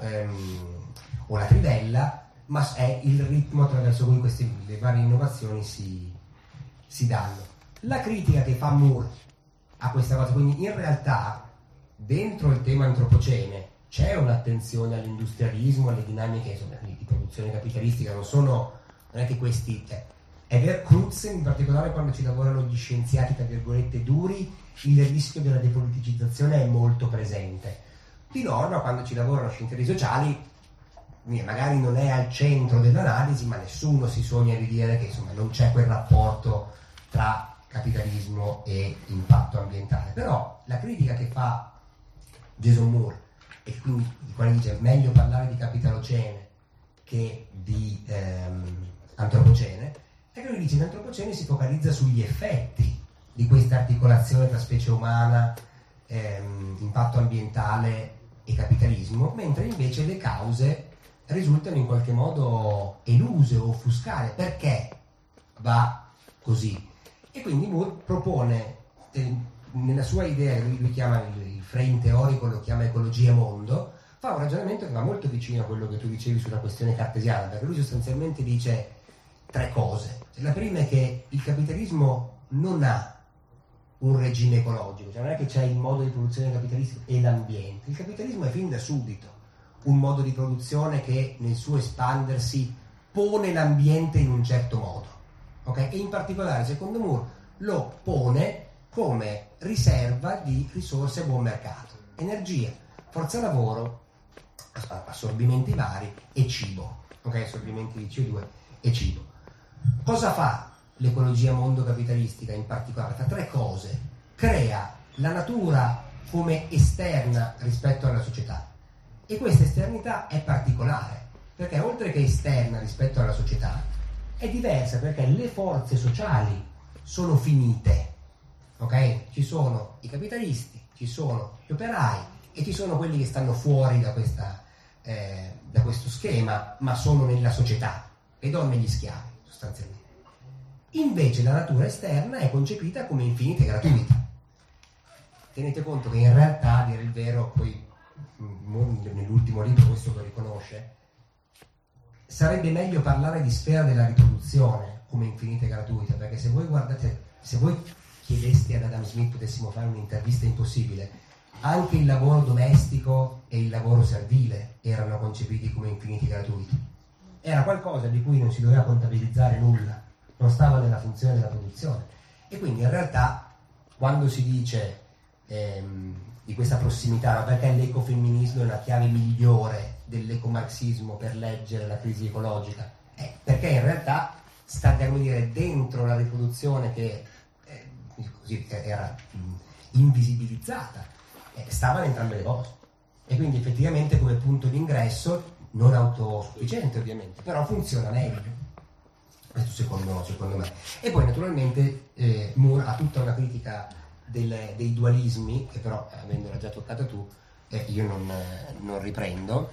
la trivella, ma è il ritmo attraverso cui le varie innovazioni si danno. La critica che fa Moore a questa cosa, quindi in realtà dentro il tema antropocene c'è un'attenzione all'industrialismo, alle dinamiche insomma, di produzione capitalistica, non è che questi è vero. Crutzen in particolare, quando ci lavorano gli scienziati tra virgolette duri, il rischio della depoliticizzazione è molto presente. Di norma quando ci lavorano scienziati sociali magari non è al centro dell'analisi, ma nessuno si sogna di dire che insomma non c'è quel rapporto tra capitalismo e impatto ambientale. Però la critica che fa Jason Moore, e quindi di quale dice meglio parlare di capitalocene che di antropocene, è che lui dice che l'antropocene si focalizza sugli effetti di questa articolazione tra specie umana, impatto ambientale e capitalismo, mentre invece le cause risultano in qualche modo eluse o offuscate. Perché va così? E quindi Moore propone, nella sua idea, lui chiama il frame teorico, lo chiama ecologia mondo, fa un ragionamento che va molto vicino a quello che tu dicevi sulla questione cartesiana, perché lui sostanzialmente dice 3 cose. La prima è che il capitalismo non ha un regime ecologico, cioè non è che c'è il modo di produzione capitalistico e l'ambiente. Il capitalismo è fin da subito un modo di produzione che nel suo espandersi pone l'ambiente in un certo modo, okay? E in particolare, secondo Moore, lo pone come riserva di risorse a buon mercato: energia, forza lavoro, assorbimenti vari e cibo, okay? Assorbimenti di CO2 e cibo. Cosa fa l'ecologia mondo capitalistica in particolare? Fa 3 cose: crea la natura come esterna rispetto alla società, e questa esternità è particolare perché oltre che esterna rispetto alla società è diversa, perché le forze sociali sono finite, ok? Ci sono i capitalisti, ci sono gli operai e ci sono quelli che stanno fuori da questo schema, ma sono nella società, le donne e gli schiavi sostanzialmente. Invece la natura esterna è concepita come infinita e gratuita. Tenete conto che in realtà, a dire il vero, poi nell'ultimo libro questo lo riconosce, sarebbe meglio parlare di sfera della riproduzione come infinita e gratuita, perché se voi chiedeste ad Adam Smith, potessimo fare un'intervista impossibile, anche il lavoro domestico e il lavoro servile erano concepiti come infiniti e gratuiti. Era qualcosa di cui non si doveva contabilizzare nulla, non stava nella funzione della produzione. E quindi in realtà quando si dice di questa prossimità, perché l'ecofemminismo è una chiave migliore dell'ecomarxismo per leggere la crisi ecologica, perché in realtà sta, come dire, dentro la riproduzione che così era invisibilizzata, stava in entrambe le cose, e quindi effettivamente come punto d'ingresso non autosufficiente ovviamente, però funziona meglio. Questo secondo me. E poi naturalmente Moore ha tutta una critica dei dualismi, che però, avendola già toccata tu, io non riprendo.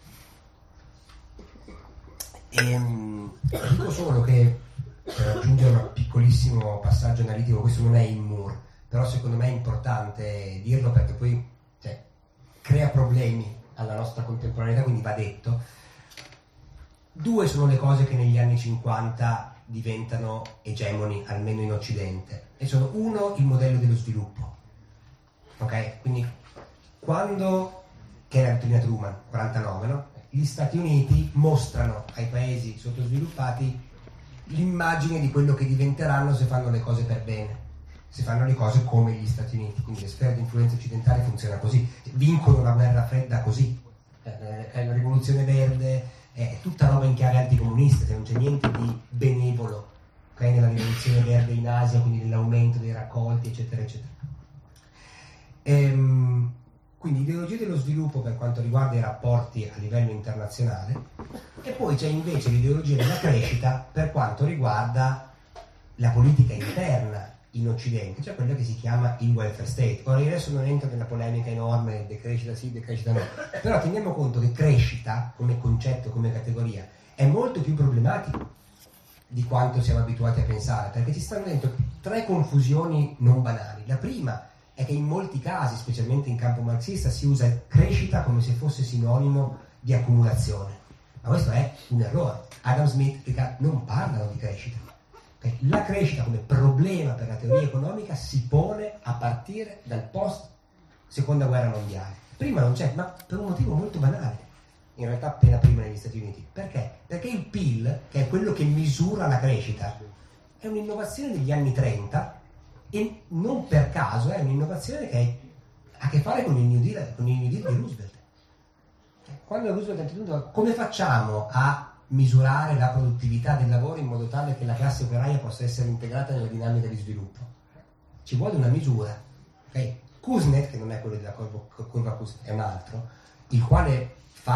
Dico solo che, per aggiungere un piccolissimo passaggio analitico, questo non è in Moore, però secondo me è importante dirlo perché poi crea problemi alla nostra contemporaneità, quindi va detto. Due sono le cose che negli anni 50 diventano egemoni, almeno in Occidente, e sono: uno, il modello dello sviluppo, ok? Quindi quando, che è la dottrina Truman, 49, no? Gli Stati Uniti mostrano ai paesi sottosviluppati l'immagine di quello che diventeranno se fanno le cose per bene, se fanno le cose come gli Stati Uniti. Quindi le sfere di influenza occidentali funziona così, vincono la guerra fredda così, la rivoluzione verde è tutta roba in chiave anticomunista, non c'è niente di benevolo, okay, nella rivoluzione verde in Asia, quindi nell'aumento dei raccolti, eccetera eccetera. Quindi ideologia dello sviluppo per quanto riguarda i rapporti a livello internazionale, e poi c'è invece l'ideologia della crescita per quanto riguarda la politica interna in Occidente, cioè quella che si chiama il welfare state. Ora io adesso non entro nella polemica enorme decrescita sì, decrescita no, però teniamo conto che crescita come concetto, come categoria, è molto più problematico di quanto siamo abituati a pensare, perché ci stanno dentro tre confusioni non banali. La prima è che in molti casi, specialmente in campo marxista, si usa crescita come se fosse sinonimo di accumulazione, ma questo è un errore. Adam Smith e Ricardo non parlano di crescita. La crescita come problema per la teoria economica si pone a partire dal post seconda guerra mondiale. Prima non c'è, ma per un motivo molto banale, in realtà appena prima negli Stati Uniti. Perché? Perché il PIL, che è quello che misura la crescita, è un'innovazione degli anni 30 e non per caso è un'innovazione che ha a che fare con il New Deal di Roosevelt. Quando Roosevelt ha detto: come facciamo a misurare la produttività del lavoro in modo tale che la classe operaia possa essere integrata nella dinamica di sviluppo? Ci vuole una misura, okay? Kuznets, che non è quello della curva Kuznets, è un altro, il quale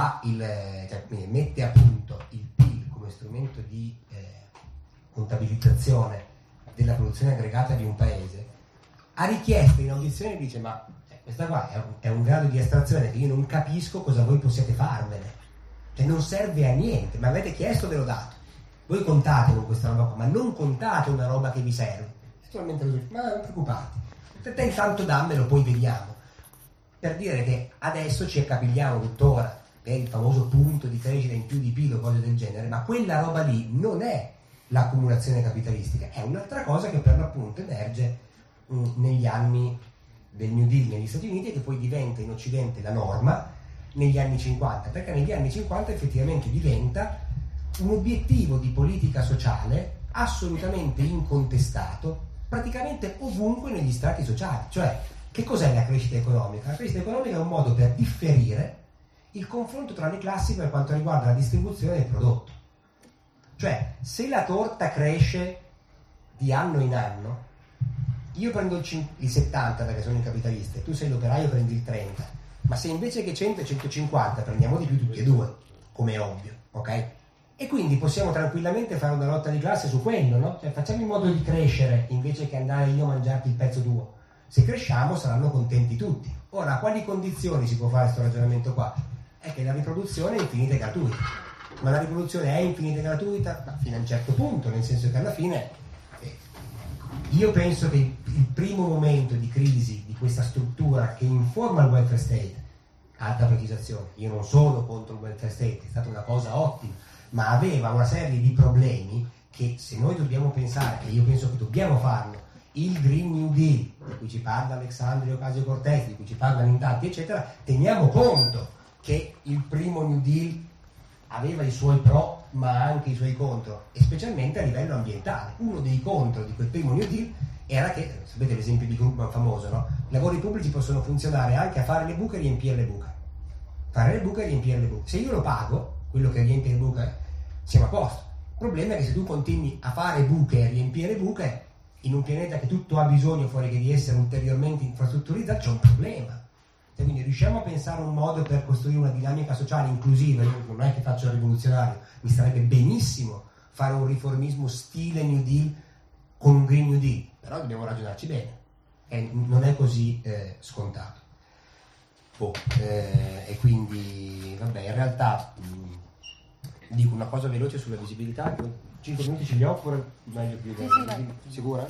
mette a punto il PIL come strumento di contabilizzazione della produzione aggregata di un paese. A richiesta in audizione dice: ma questa qua è un grado di astrazione che io non capisco cosa voi possiate farvene, cioè non serve a niente, ma avete chiesto, ve l'ho dato, voi contate con questa roba qua, ma non contate una roba che vi serve. Naturalmente lui dice: ma non preoccupate, per te intanto dammelo, poi vediamo. Per dire che adesso ci accapigliamo tuttora per il famoso punto di crescita in più di PIL o cose del genere, ma quella roba lì non è l'accumulazione capitalistica, è un'altra cosa che per l'appunto emerge negli anni del New Deal negli Stati Uniti e che poi diventa in Occidente la norma negli anni 50, perché negli anni 50 effettivamente diventa un obiettivo di politica sociale assolutamente incontestato praticamente ovunque negli strati sociali. Cioè, che cos'è la crescita economica? La crescita economica è un modo per differire il confronto tra le classi per quanto riguarda la distribuzione del prodotto. Cioè, se la torta cresce di anno in anno, io prendo il 70 perché sono il capitalista e tu sei l'operaio, prendi il 30, ma se invece che 100 e 150 prendiamo di più tutti e due, come è ovvio, ok? E quindi possiamo tranquillamente fare una lotta di classe su quello, no? Cioè, facciamo in modo di crescere invece che andare io a mangiarti il pezzo tuo. Se cresciamo saranno contenti tutti. Ora, a quali condizioni si può fare questo ragionamento qua? È che la riproduzione è infinita e gratuita. Ma la riproduzione è infinita e gratuita? Ma fino a un certo punto, nel senso che alla fine io penso che il primo momento di crisi di questa struttura che informa il welfare state, alta precisazione, io non sono contro il welfare state, è stata una cosa ottima, ma aveva una serie di problemi che se noi dobbiamo pensare, e io penso che dobbiamo farlo, il Green New Deal, di cui ci parla Alexandria Ocasio-Cortez, di cui ci parlano in tanti, eccetera, teniamo conto che il primo New Deal aveva i suoi pro ma anche i suoi contro, e specialmente a livello ambientale. Uno dei contro di quel primo New Deal era che, sapete l'esempio di Krugman famoso, no? I lavori pubblici possono funzionare anche a fare le buche e riempire le buche. Fare le buche e riempire le buche. Se io lo pago, quello che riempie le buche, siamo a posto. Il problema è che se tu continui a fare buche e a riempire buche, in un pianeta che tutto ha bisogno fuori che di essere ulteriormente infrastrutturizzato, c'è un problema. E quindi riusciamo a pensare un modo per costruire una dinamica sociale inclusiva. Io non è che faccio il rivoluzionario, mi starebbe benissimo fare un riformismo stile New Deal con un Green New Deal, però dobbiamo ragionarci bene, non è così scontato. E quindi vabbè, in realtà dico una cosa veloce sulla visibilità. 5 minuti ce li ho oppure meglio più? Sicura?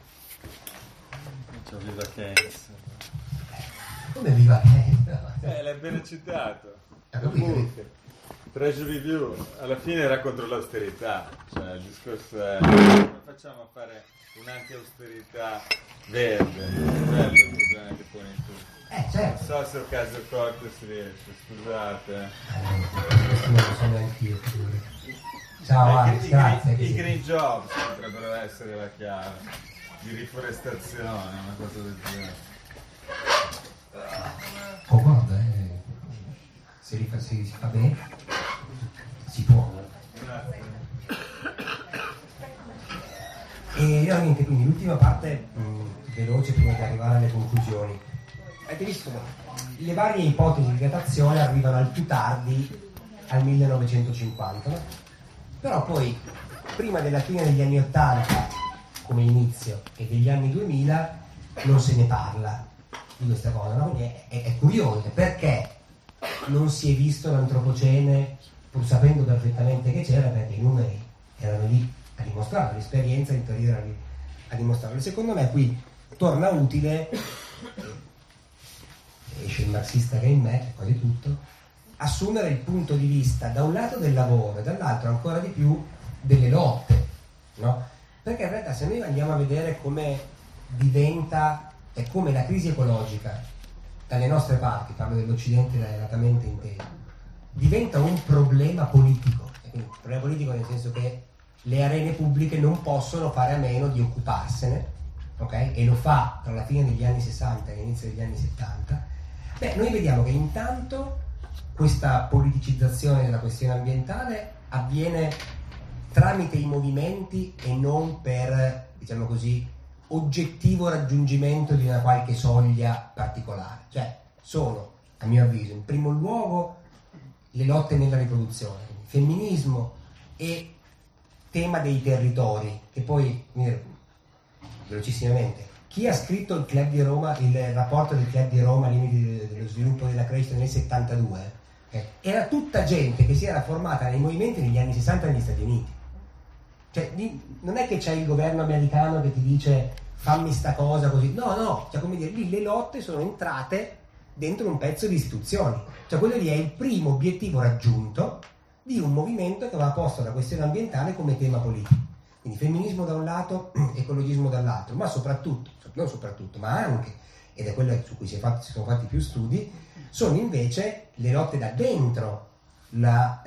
C'ho Viva Keynes. Come Viva Keynes? L'hai bene citato. Capito? Treasury Review alla fine era contro l'austerità, cioè il discorso è come facciamo a fare un'anti-austerità verde, è quello il problema che poni tu. Certo. Non so se il caso Corte si riesce, scusate. Non lo so neanche io. Ciao Alex, grazie. I green jobs potrebbero essere la chiave di riforestazione, una cosa del genere. Guarda, se si fa bene, si può. E niente, quindi l'ultima parte veloce prima di arrivare alle conclusioni. Avete visto? Le varie ipotesi di datazione arrivano al più tardi al 1950, no? Però poi prima della fine degli anni 80 come inizio e degli anni 2000 non se ne parla di questa cosa, no? Quindi è curioso perché non si è visto l'antropocene, pur sapendo perfettamente che c'era, perché i numeri erano lì a dimostrarlo, l'esperienza in teoria era lì a dimostrarlo. Secondo me qui torna utile, esce il marxista che è in me, quasi tutto, assumere il punto di vista da un lato del lavoro e dall'altro ancora di più delle lotte, no? Perché in realtà se noi andiamo a vedere come diventa e come la crisi ecologica dalle nostre parti, parlo dell'Occidente latamente inteso, diventa un problema politico, e quindi un problema politico nel senso che le arene pubbliche non possono fare a meno di occuparsene, ok? E lo fa tra la fine degli anni 60 e l'inizio degli anni 70. Beh, noi vediamo che intanto questa politicizzazione della questione ambientale avviene tramite i movimenti e non per, diciamo così, oggettivo raggiungimento di una qualche soglia particolare. Cioè sono, a mio avviso, in primo luogo le lotte nella riproduzione, quindi femminismo e tema dei territori, che poi, velocissimamente, chi ha scritto il Club di Roma, il rapporto del Club di Roma, limiti dello sviluppo della crescita nel 72, era tutta gente che si era formata nei movimenti negli anni 60 negli Stati Uniti. Cioè, non è che c'è il governo americano che ti dice fammi sta cosa così, no, cioè come dire, lì le lotte sono entrate dentro un pezzo di istituzioni, cioè quello lì è il primo obiettivo raggiunto di un movimento che aveva posto la questione ambientale come tema politico. Quindi femminismo da un lato, ecologismo dall'altro, ma soprattutto, non soprattutto, ma anche, ed è quello su cui si sono fatti più studi, sono invece le lotte da dentro la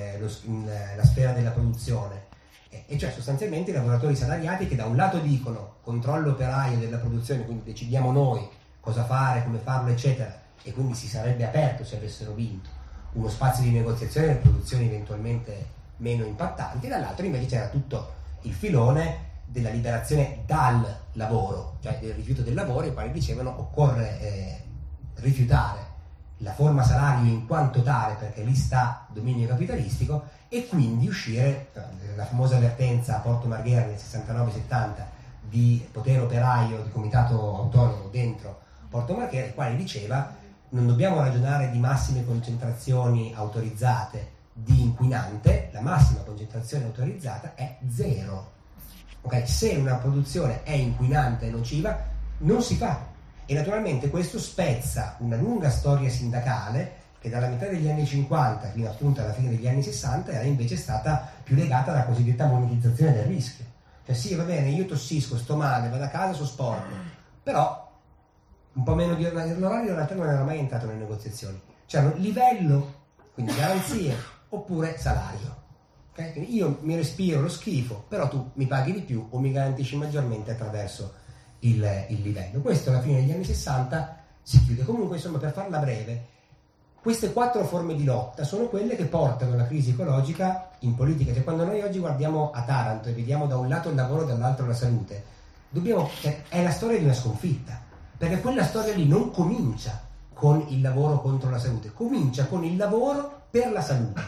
sfera della produzione, e cioè sostanzialmente i lavoratori salariati che da un lato dicono controllo operaio della produzione, quindi decidiamo noi cosa fare, come farlo, eccetera, e quindi si sarebbe aperto, se avessero vinto, uno spazio di negoziazione e produzioni eventualmente meno impattanti, dall'altro invece c'era tutto il filone della liberazione dal lavoro, cioè del rifiuto del lavoro, i quali dicevano occorre rifiutare la forma salario in quanto tale, perché lì sta dominio capitalistico, e quindi uscire, la famosa avvertenza a Porto Marghera nel 69-70 di potere operaio, di comitato autonomo dentro Porto Marghera, il quale diceva non dobbiamo ragionare di massime concentrazioni autorizzate di inquinante, la massima concentrazione autorizzata è 0. Okay? Se una produzione è inquinante e nociva, non si fa. E naturalmente questo spezza una lunga storia sindacale che dalla metà degli anni 50 fino appunto alla fine degli anni 60 era invece stata più legata alla cosiddetta monetizzazione del rischio. Cioè sì, va bene, io tossisco, sto male, vado a casa, sono sporco, però un po' meno di l'orario in realtà non era mai entrato nelle negoziazioni. C'era livello, quindi garanzie, oppure salario. Okay? Quindi io mi respiro lo schifo, però tu mi paghi di più o mi garantisci maggiormente attraverso il livello. Questo alla fine degli anni 60 si chiude. Comunque, insomma, per farla breve, queste 4 forme di lotta sono quelle che portano la crisi ecologica in politica. Cioè, quando noi oggi guardiamo a Taranto e vediamo da un lato il lavoro e dall'altro la salute, è la storia di una sconfitta, perché quella storia lì non comincia con il lavoro contro la salute, comincia con il lavoro per la salute.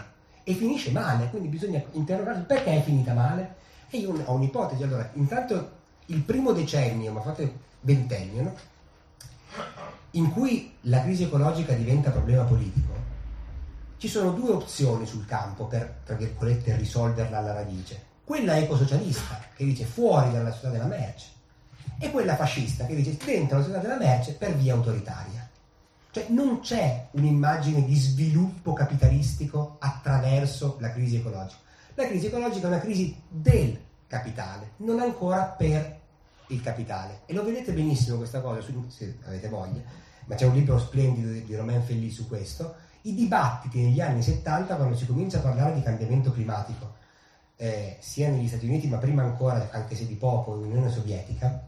e finisce male, quindi bisogna interrogarsi perché è finita male. E io ho un'ipotesi. Allora, intanto il primo decennio, ma fate ventennio, no? In cui la crisi ecologica diventa problema politico, ci sono due opzioni sul campo per, tra virgolette, risolverla alla radice. Quella ecosocialista, che dice fuori dalla società della merce, e quella fascista, che dice dentro la società della merce per via autoritaria. Cioè non c'è un'immagine di sviluppo capitalistico attraverso la crisi ecologica. La crisi ecologica è una crisi del capitale, non ancora per il capitale. E lo vedete benissimo questa cosa, se avete voglia, ma c'è un libro splendido di Romain Fely su questo. I dibattiti negli anni 70, quando si comincia a parlare di cambiamento climatico, sia negli Stati Uniti, ma prima ancora, anche se di poco, nell'Unione Sovietica,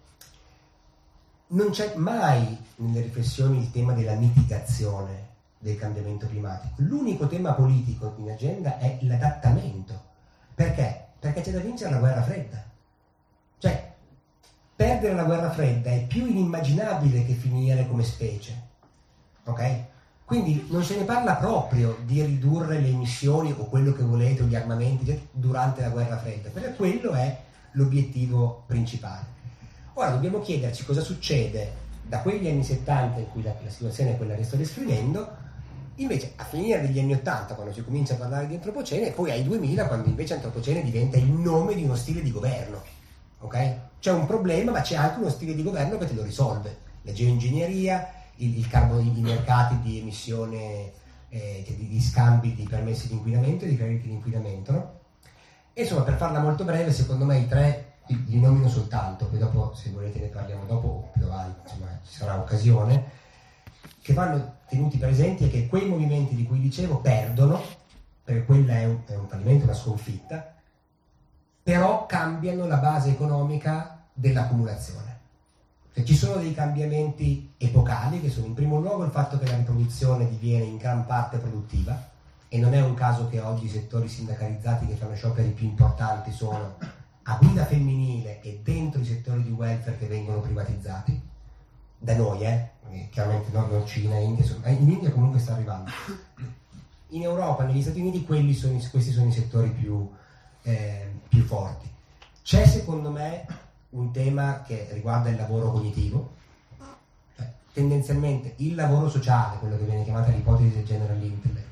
non c'è mai nelle riflessioni il tema della mitigazione del cambiamento climatico. L'unico tema politico in agenda è l'adattamento. Perché? Perché c'è da vincere la guerra fredda. Cioè, perdere la guerra fredda è più inimmaginabile che finire come specie. Ok? Quindi non se ne parla proprio di ridurre le emissioni o quello che volete, o gli armamenti durante la guerra fredda, perché quello è l'obiettivo principale. Ora dobbiamo chiederci cosa succede da quegli anni 70 in cui la situazione è quella che sto descrivendo, invece a finire degli anni 80 quando si comincia a parlare di antropocene, e poi ai 2000 quando invece antropocene diventa il nome di uno stile di governo. Ok? C'è un problema, ma c'è anche uno stile di governo che te lo risolve. La geoingegneria, i mercati di emissione, di scambi di permessi di inquinamento e di crediti di inquinamento, no? E insomma, per farla molto breve, secondo me i tre li nomino soltanto, poi dopo se volete ne parliamo dopo o più avanti, insomma ci sarà occasione, che vanno tenuti presenti, e che quei movimenti di cui dicevo perdono, perché quella è un fallimento, una sconfitta, però cambiano la base economica dell'accumulazione. Cioè, ci sono dei cambiamenti epocali, che sono in primo luogo il fatto che la riproduzione diviene in gran parte produttiva, e non è un caso che oggi i settori sindacalizzati che fanno scioperi più importanti sono a guida femminile e dentro i settori di welfare che vengono privatizzati da noi, chiaramente non Cina e India, in India comunque sta arrivando. In Europa, negli Stati Uniti, questi sono i settori più forti. C'è secondo me un tema che riguarda il lavoro cognitivo, cioè, tendenzialmente il lavoro sociale, quello che viene chiamata l'ipotesi del general intellect,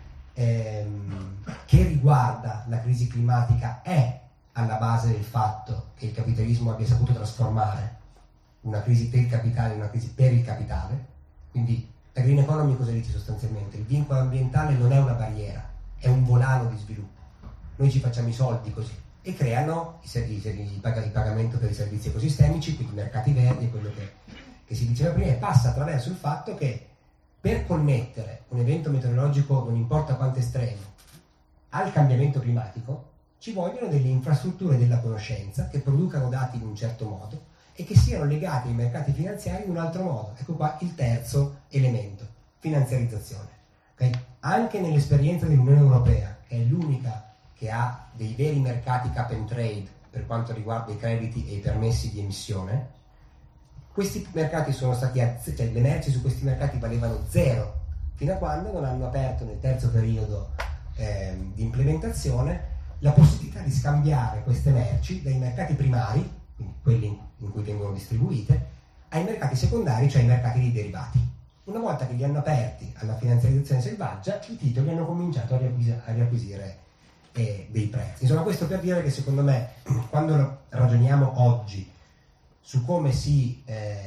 che riguarda la crisi climatica, è alla base del fatto che il capitalismo abbia saputo trasformare una crisi del capitale in una crisi per il capitale. Quindi la green economy cosa dice sostanzialmente? Il vincolo ambientale non è una barriera, è un volano di sviluppo. Noi ci facciamo i soldi così, e creano il pagamento per i servizi ecosistemici, quindi i mercati verdi, quello che si diceva prima, e passa attraverso il fatto che per connettere un evento meteorologico, non importa quanto estremo, al cambiamento climatico, ci vogliono delle infrastrutture della conoscenza che producano dati in un certo modo e che siano legati ai mercati finanziari in un altro modo. Ecco qua il terzo elemento, finanziarizzazione. Okay? Anche nell'esperienza dell'Unione Europea, che è l'unica che ha dei veri mercati cap and trade per quanto riguarda i crediti e i permessi di emissione, questi mercati sono stati, cioè le merci su questi mercati valevano zero, fino a quando non hanno aperto nel terzo periodo di implementazione la possibilità di scambiare queste merci dai mercati primari, quindi quelli in cui vengono distribuite, ai mercati secondari, cioè ai mercati dei derivati. Una volta che li hanno aperti alla finanziarizzazione selvaggia, i titoli hanno cominciato a riacquisire dei prezzi. Insomma, questo per dire che secondo me, quando ragioniamo oggi su come si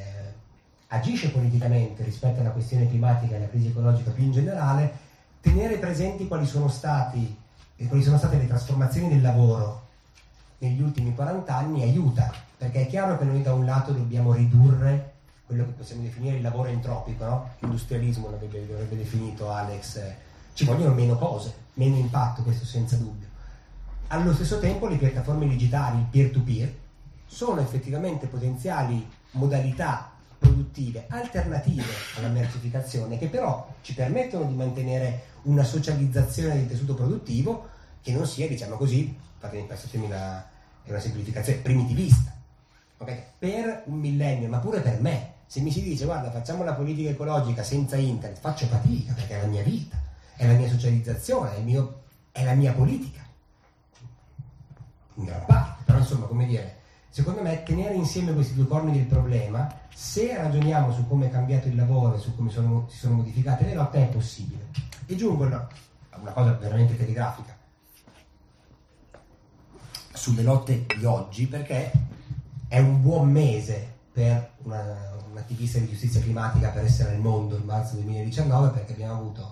agisce politicamente rispetto alla questione climatica e alla crisi ecologica più in generale, tenere presenti quali sono state le trasformazioni del lavoro negli ultimi 40 anni aiuta, perché è chiaro che noi da un lato dobbiamo ridurre quello che possiamo definire il lavoro entropico, no? L'industrialismo l'avrebbe definito Alex, ci vogliono meno cose, meno impatto, questo senza dubbio. Allo stesso tempo le piattaforme digitali, il peer-to-peer, sono effettivamente potenziali modalità produttive alternative alla mercificazione, che però ci permettono di mantenere una socializzazione del tessuto produttivo che non sia, diciamo così, passatemi è una semplificazione, primitivista. Okay? Per un millennio, ma pure per me, se mi si dice guarda facciamo la politica ecologica senza internet, faccio fatica, perché è la mia vita, è la mia socializzazione, è il mio è la mia politica, in gran parte, però insomma, come dire, secondo me tenere insieme questi due corni del problema, se ragioniamo su come è cambiato il lavoro e su come si sono modificate le lotte, è possibile. E giungo a una cosa veramente telegrafica sulle lotte di oggi, perché è un buon mese per un attivista di giustizia climatica per essere al mondo il marzo 2019, perché abbiamo avuto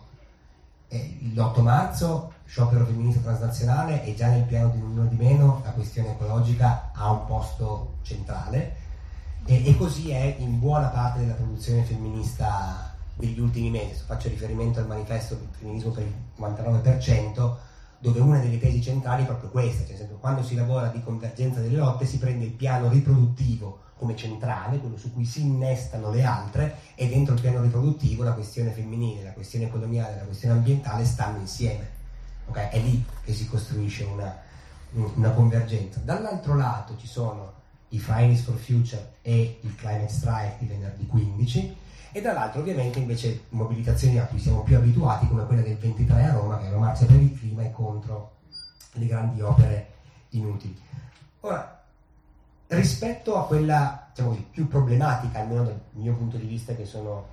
l'8 marzo sciopero femminista transnazionale, e già nel piano di uno di meno la questione ecologica ha un posto centrale, e così è in buona parte della produzione femminista degli ultimi mesi. Faccio riferimento al manifesto del femminismo per il 99%, dove una delle tesi centrali è proprio questa, cioè nel senso, quando si lavora di convergenza delle lotte si prende il piano riproduttivo come centrale, quello su cui si innestano le altre, e dentro il piano riproduttivo la questione femminile, la questione coloniale, la questione ambientale stanno insieme. Okay? È lì che si costruisce una convergenza. Dall'altro lato ci sono i Fridays for Future e il Climate Strike di venerdì 15, e dall'altro ovviamente invece mobilitazioni a cui siamo più abituati, come quella del 23 a Roma, che è una marcia per il clima e contro le grandi opere inutili. Ora, rispetto a quella, diciamo, più problematica, almeno dal mio punto di vista, che sono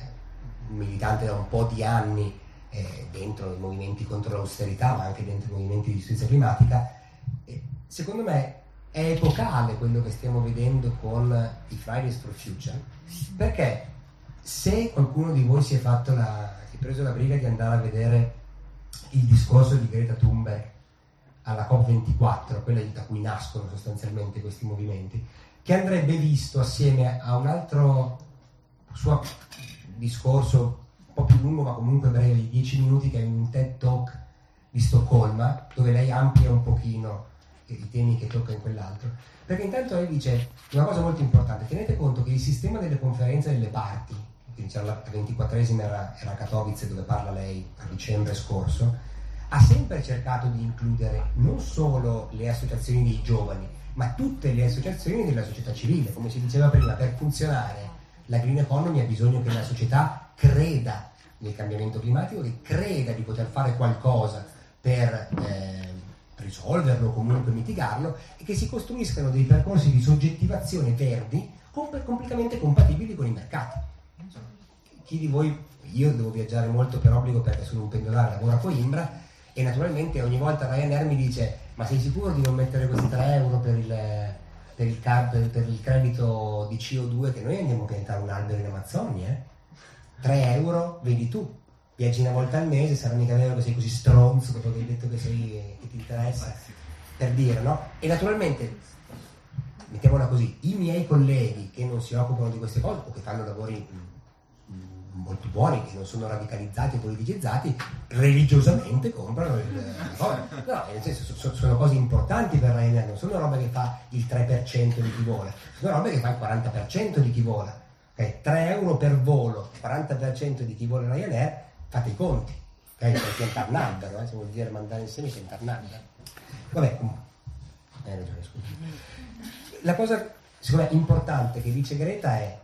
un militante da un po' di anni dentro i movimenti contro l'austerità, ma anche dentro i movimenti di giustizia climatica, secondo me è epocale quello che stiamo vedendo con i Fridays for Future, perché se qualcuno di voi si è preso la briga di andare a vedere il discorso di Greta Thunberg alla COP24, quella da cui nascono sostanzialmente questi movimenti, che andrebbe visto assieme a un altro suo discorso un po' più lungo, ma comunque breve, di 10 minuti, che è un TED Talk di Stoccolma, dove lei amplia un pochino i temi che tocca in quell'altro. Perché intanto lei dice una cosa molto importante: tenete conto che il sistema delle conferenze delle parti, quindi c'era la 24esima era a Katowice, dove parla lei a dicembre scorso, ha sempre cercato di includere non solo le associazioni dei giovani, ma tutte le associazioni della società civile. Come si diceva prima, per funzionare la green economy ha bisogno che la società creda nel cambiamento climatico, che creda di poter fare qualcosa per risolverlo o comunque mitigarlo, e che si costruiscano dei percorsi di soggettivazione verdi completamente compatibili con i mercati. Chi di voi, io devo viaggiare molto per obbligo perché sono un pendolare, lavoro a Coimbra, e naturalmente ogni volta Ryanair mi dice: ma sei sicuro di non mettere questi 3 euro per il credito di CO2, che noi andiamo a piantare un albero in Amazzonia? 3 euro, vedi tu, viaggi una volta al mese, sarà mica vero che sei così stronzo dopo che hai detto che ti interessa, per dire, no? E naturalmente, mettiamola così, i miei colleghi che non si occupano di queste cose o che fanno lavori molto buoni, che non sono radicalizzati o politicizzati, religiosamente comprano no, nel senso, sono cose importanti per Ryanair, non sono robe che fa il 3% di chi vola, sono robe che fa il 40% di chi vola. Okay? 3 euro per volo, 40% di chi vuole Ryanair, fate i conti, okay? Per piantare un albero, se vuol dire mandare insieme piantare un albero. Vabbè, hai ragione, scusa. La cosa secondo me importante che dice Greta è: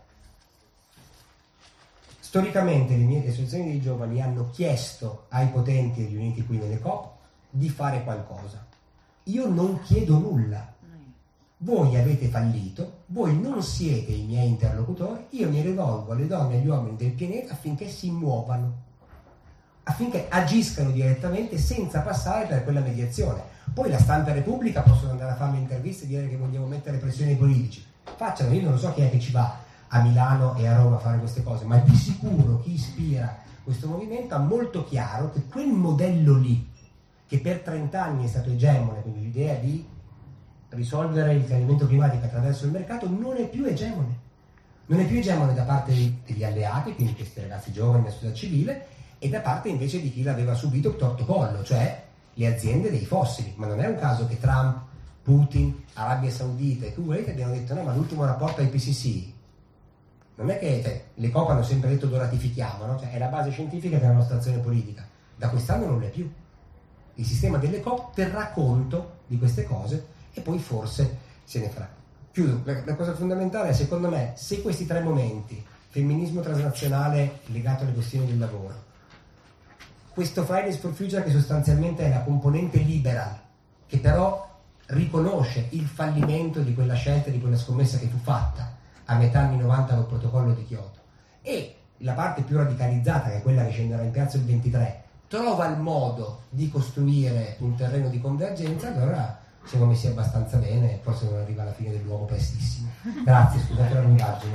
storicamente le associazioni dei giovani hanno chiesto ai potenti riuniti qui nelle COP di fare qualcosa. Io non chiedo nulla. Voi avete fallito, voi non siete i miei interlocutori, io mi rivolgo alle donne e agli uomini del pianeta affinché si muovano, affinché agiscano direttamente senza passare per quella mediazione. Poi la stampa e Repubblica possono andare a fare le interviste e dire che vogliamo mettere pressione ai politici. Facciano, io non so chi è che ci va a Milano e a Roma a fare queste cose, ma di sicuro chi ispira questo movimento ha molto chiaro che quel modello lì, che per 30 anni è stato egemone, quindi l'idea di risolvere il cambiamento climatico attraverso il mercato, non è più egemone. Non è più egemone da parte degli alleati, quindi questi ragazzi giovani della società civile, e da parte invece di chi l'aveva subito torto collo, cioè le aziende dei fossili. Ma non è un caso che Trump, Putin, Arabia Saudita e Kuwait abbiano detto: no, ma l'ultimo rapporto IPCC non è che le COP hanno sempre detto lo ratifichiamo, no? Cioè, è la base scientifica della nostra azione politica. Da quest'anno non l'è più. Il sistema delle COP terrà conto di queste cose e poi forse se ne farà. Chiudo. La cosa fondamentale è, secondo me, se questi 3 momenti, femminismo transnazionale legato alle questioni del lavoro, questo Fridays for Future che sostanzialmente è la componente liberal, che però riconosce il fallimento di quella scelta, di quella scommessa che fu fatta a metà anni 90 col protocollo di Kyoto, e la parte più radicalizzata, che è quella che scenderà in piazza il 23, trova il modo di costruire un terreno di convergenza, allora siamo messi abbastanza bene, forse non arriva alla fine dell'uomo prestissimo. Grazie, scusate la lungaggine.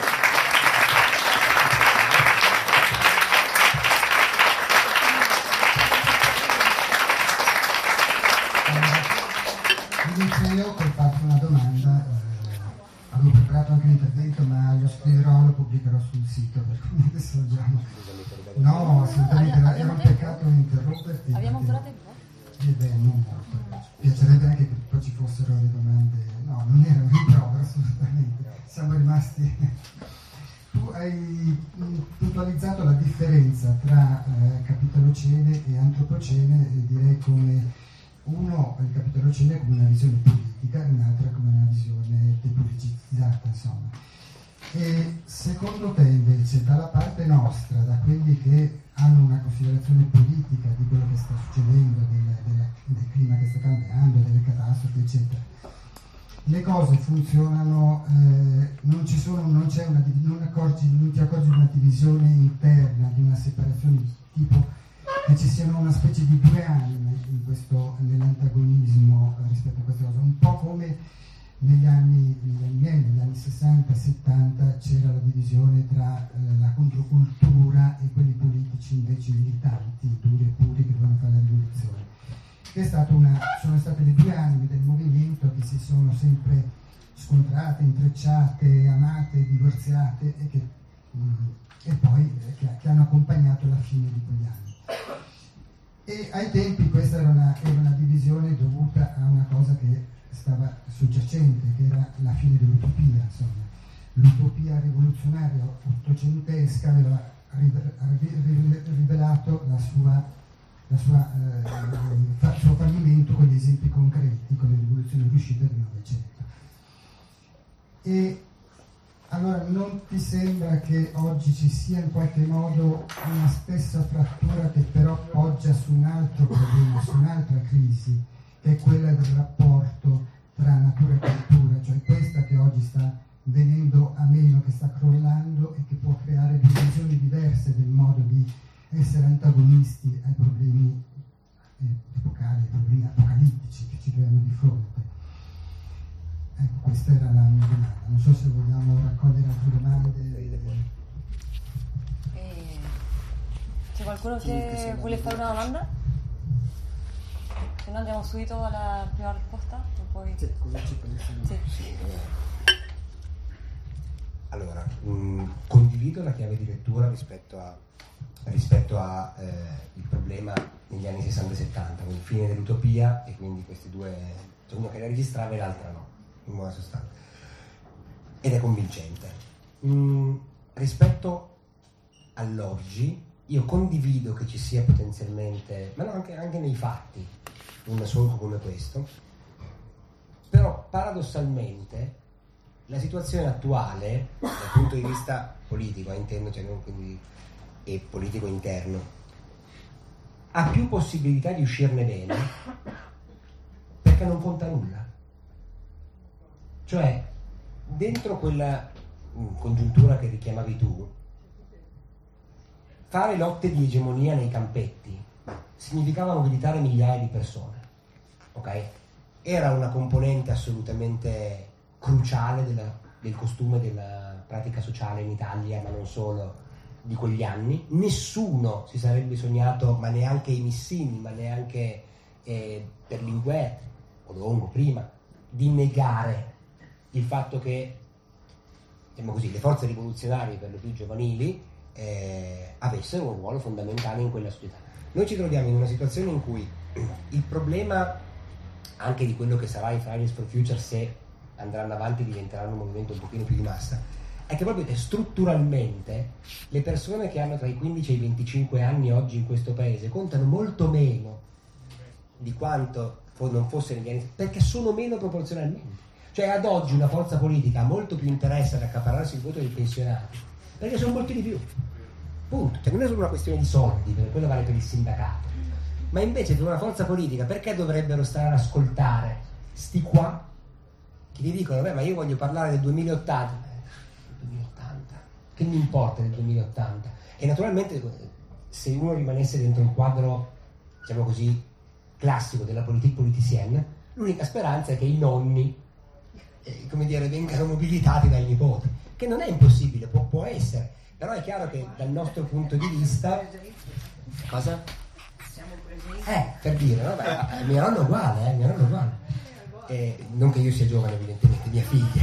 Inizio io per farti una domanda. Avevo preparato anche l'intervento, ma lo scriverò, lo pubblicherò sul sito, per cui adesso già... No, assolutamente, era un peccato interromperti. Abbiamo ancora tempo? Non molto. Piacerebbe anche che poi ci fossero le domande. No, non era un rimprovero, assolutamente. Siamo rimasti... Tu hai puntualizzato la differenza tra Capitalocene e Antropocene, e direi come uno, il Capitalocene come una visione politica e un'altra come una visione depoliticizzata, insomma. E secondo te invece, dalla parte nostra, da quelli che hanno una considerazione politica di quello che sta succedendo, del clima che sta cambiando, delle catastrofi, eccetera, le cose funzionano, non ti accorgi di una divisione interna, di una separazione di tipo che ci siano una specie di due anime nell'antagonismo rispetto a questa cosa, un po' come negli anni 60-70 c'era la divisione tra la controcultura e quelli politici invece militanti, duri e puri, che dovevano fare la rivoluzione. Che sono state le due anime del movimento che si sono sempre scontrate, intrecciate, amate, divorziate e poi che hanno accompagnato la fine di quegli anni. E ai tempi questa era una divisione dovuta a una cosa che stava soggiacente, che era la fine dell'utopia, insomma. L'utopia rivoluzionaria ottocentesca aveva rivelato il suo fallimento con gli esempi concreti, con le rivoluzioni riuscite del Novecento. E allora non ti sembra che oggi ci sia in qualche modo una stessa frattura che però poggia su un altro problema, su un'altra crisi, che è quella del rapporto tra natura e cultura, cioè questa che oggi sta venendo a meno, che sta crollando e che può creare due visioni diverse del modo di essere antagonisti ai problemi epocali, ai problemi apocalittici che ci troviamo di fronte. Ecco, questa era la mia domanda. Non so se vogliamo raccogliere altre domande. C'è qualcuno che vuole fare una domanda? Se no andiamo subito alla prima risposta e poi... Sì, cosa ci pensiamo? Sì. Allora, condivido la chiave di lettura rispetto a il problema negli anni 60-70, con il fine dell'utopia, e quindi questi due, cioè una che la registrava e l'altra no, in buona sostanza. Ed è convincente. Rispetto all'oggi, io condivido che ci sia potenzialmente, ma no, anche nei fatti, un solco come questo, però paradossalmente la situazione attuale dal punto di vista politico, intendo, cioè non quindi e politico interno, ha più possibilità di uscirne bene perché non conta nulla. Cioè, dentro quella congiuntura che richiamavi tu, fare lotte di egemonia nei campetti significava mobilitare migliaia di persone, ok? Era una componente assolutamente cruciale del costume della pratica sociale in Italia, ma non solo, di quegli anni. Nessuno si sarebbe sognato, ma neanche i Missini, ma neanche Berlinguer o Longo prima, di negare il fatto che, diciamo così, le forze rivoluzionarie, per lo più giovanili, avessero un ruolo fondamentale in quella società. Noi ci troviamo in una situazione in cui il problema anche di quello che sarà i Fridays for Future, se andranno avanti e diventeranno un movimento un pochino più di massa, è che proprio strutturalmente le persone che hanno tra i 15 e i 25 anni oggi in questo paese contano molto meno di quanto non fosse negli anni, perché sono meno proporzionalmente. Cioè ad oggi una forza politica ha molto più interesse ad accaparrarsi il voto dei pensionati, perché sono molti di più. punto. Cioè non è solo una questione di soldi, perché quello vale per il sindacato, ma invece per una forza politica perché dovrebbero stare ad ascoltare sti qua che ti dicono beh ma io voglio parlare del 2080, che mi importa del 2080? E naturalmente se uno rimanesse dentro il quadro, diciamo così, classico della politique politicienne, l'unica speranza è che i nonni come dire, vengano mobilitati dai nipoti, che non è impossibile, può essere, però è chiaro che dal nostro punto di vista cosa? Per dire, no? Beh, mio nonno è uguale, non che io sia giovane evidentemente, mia figlia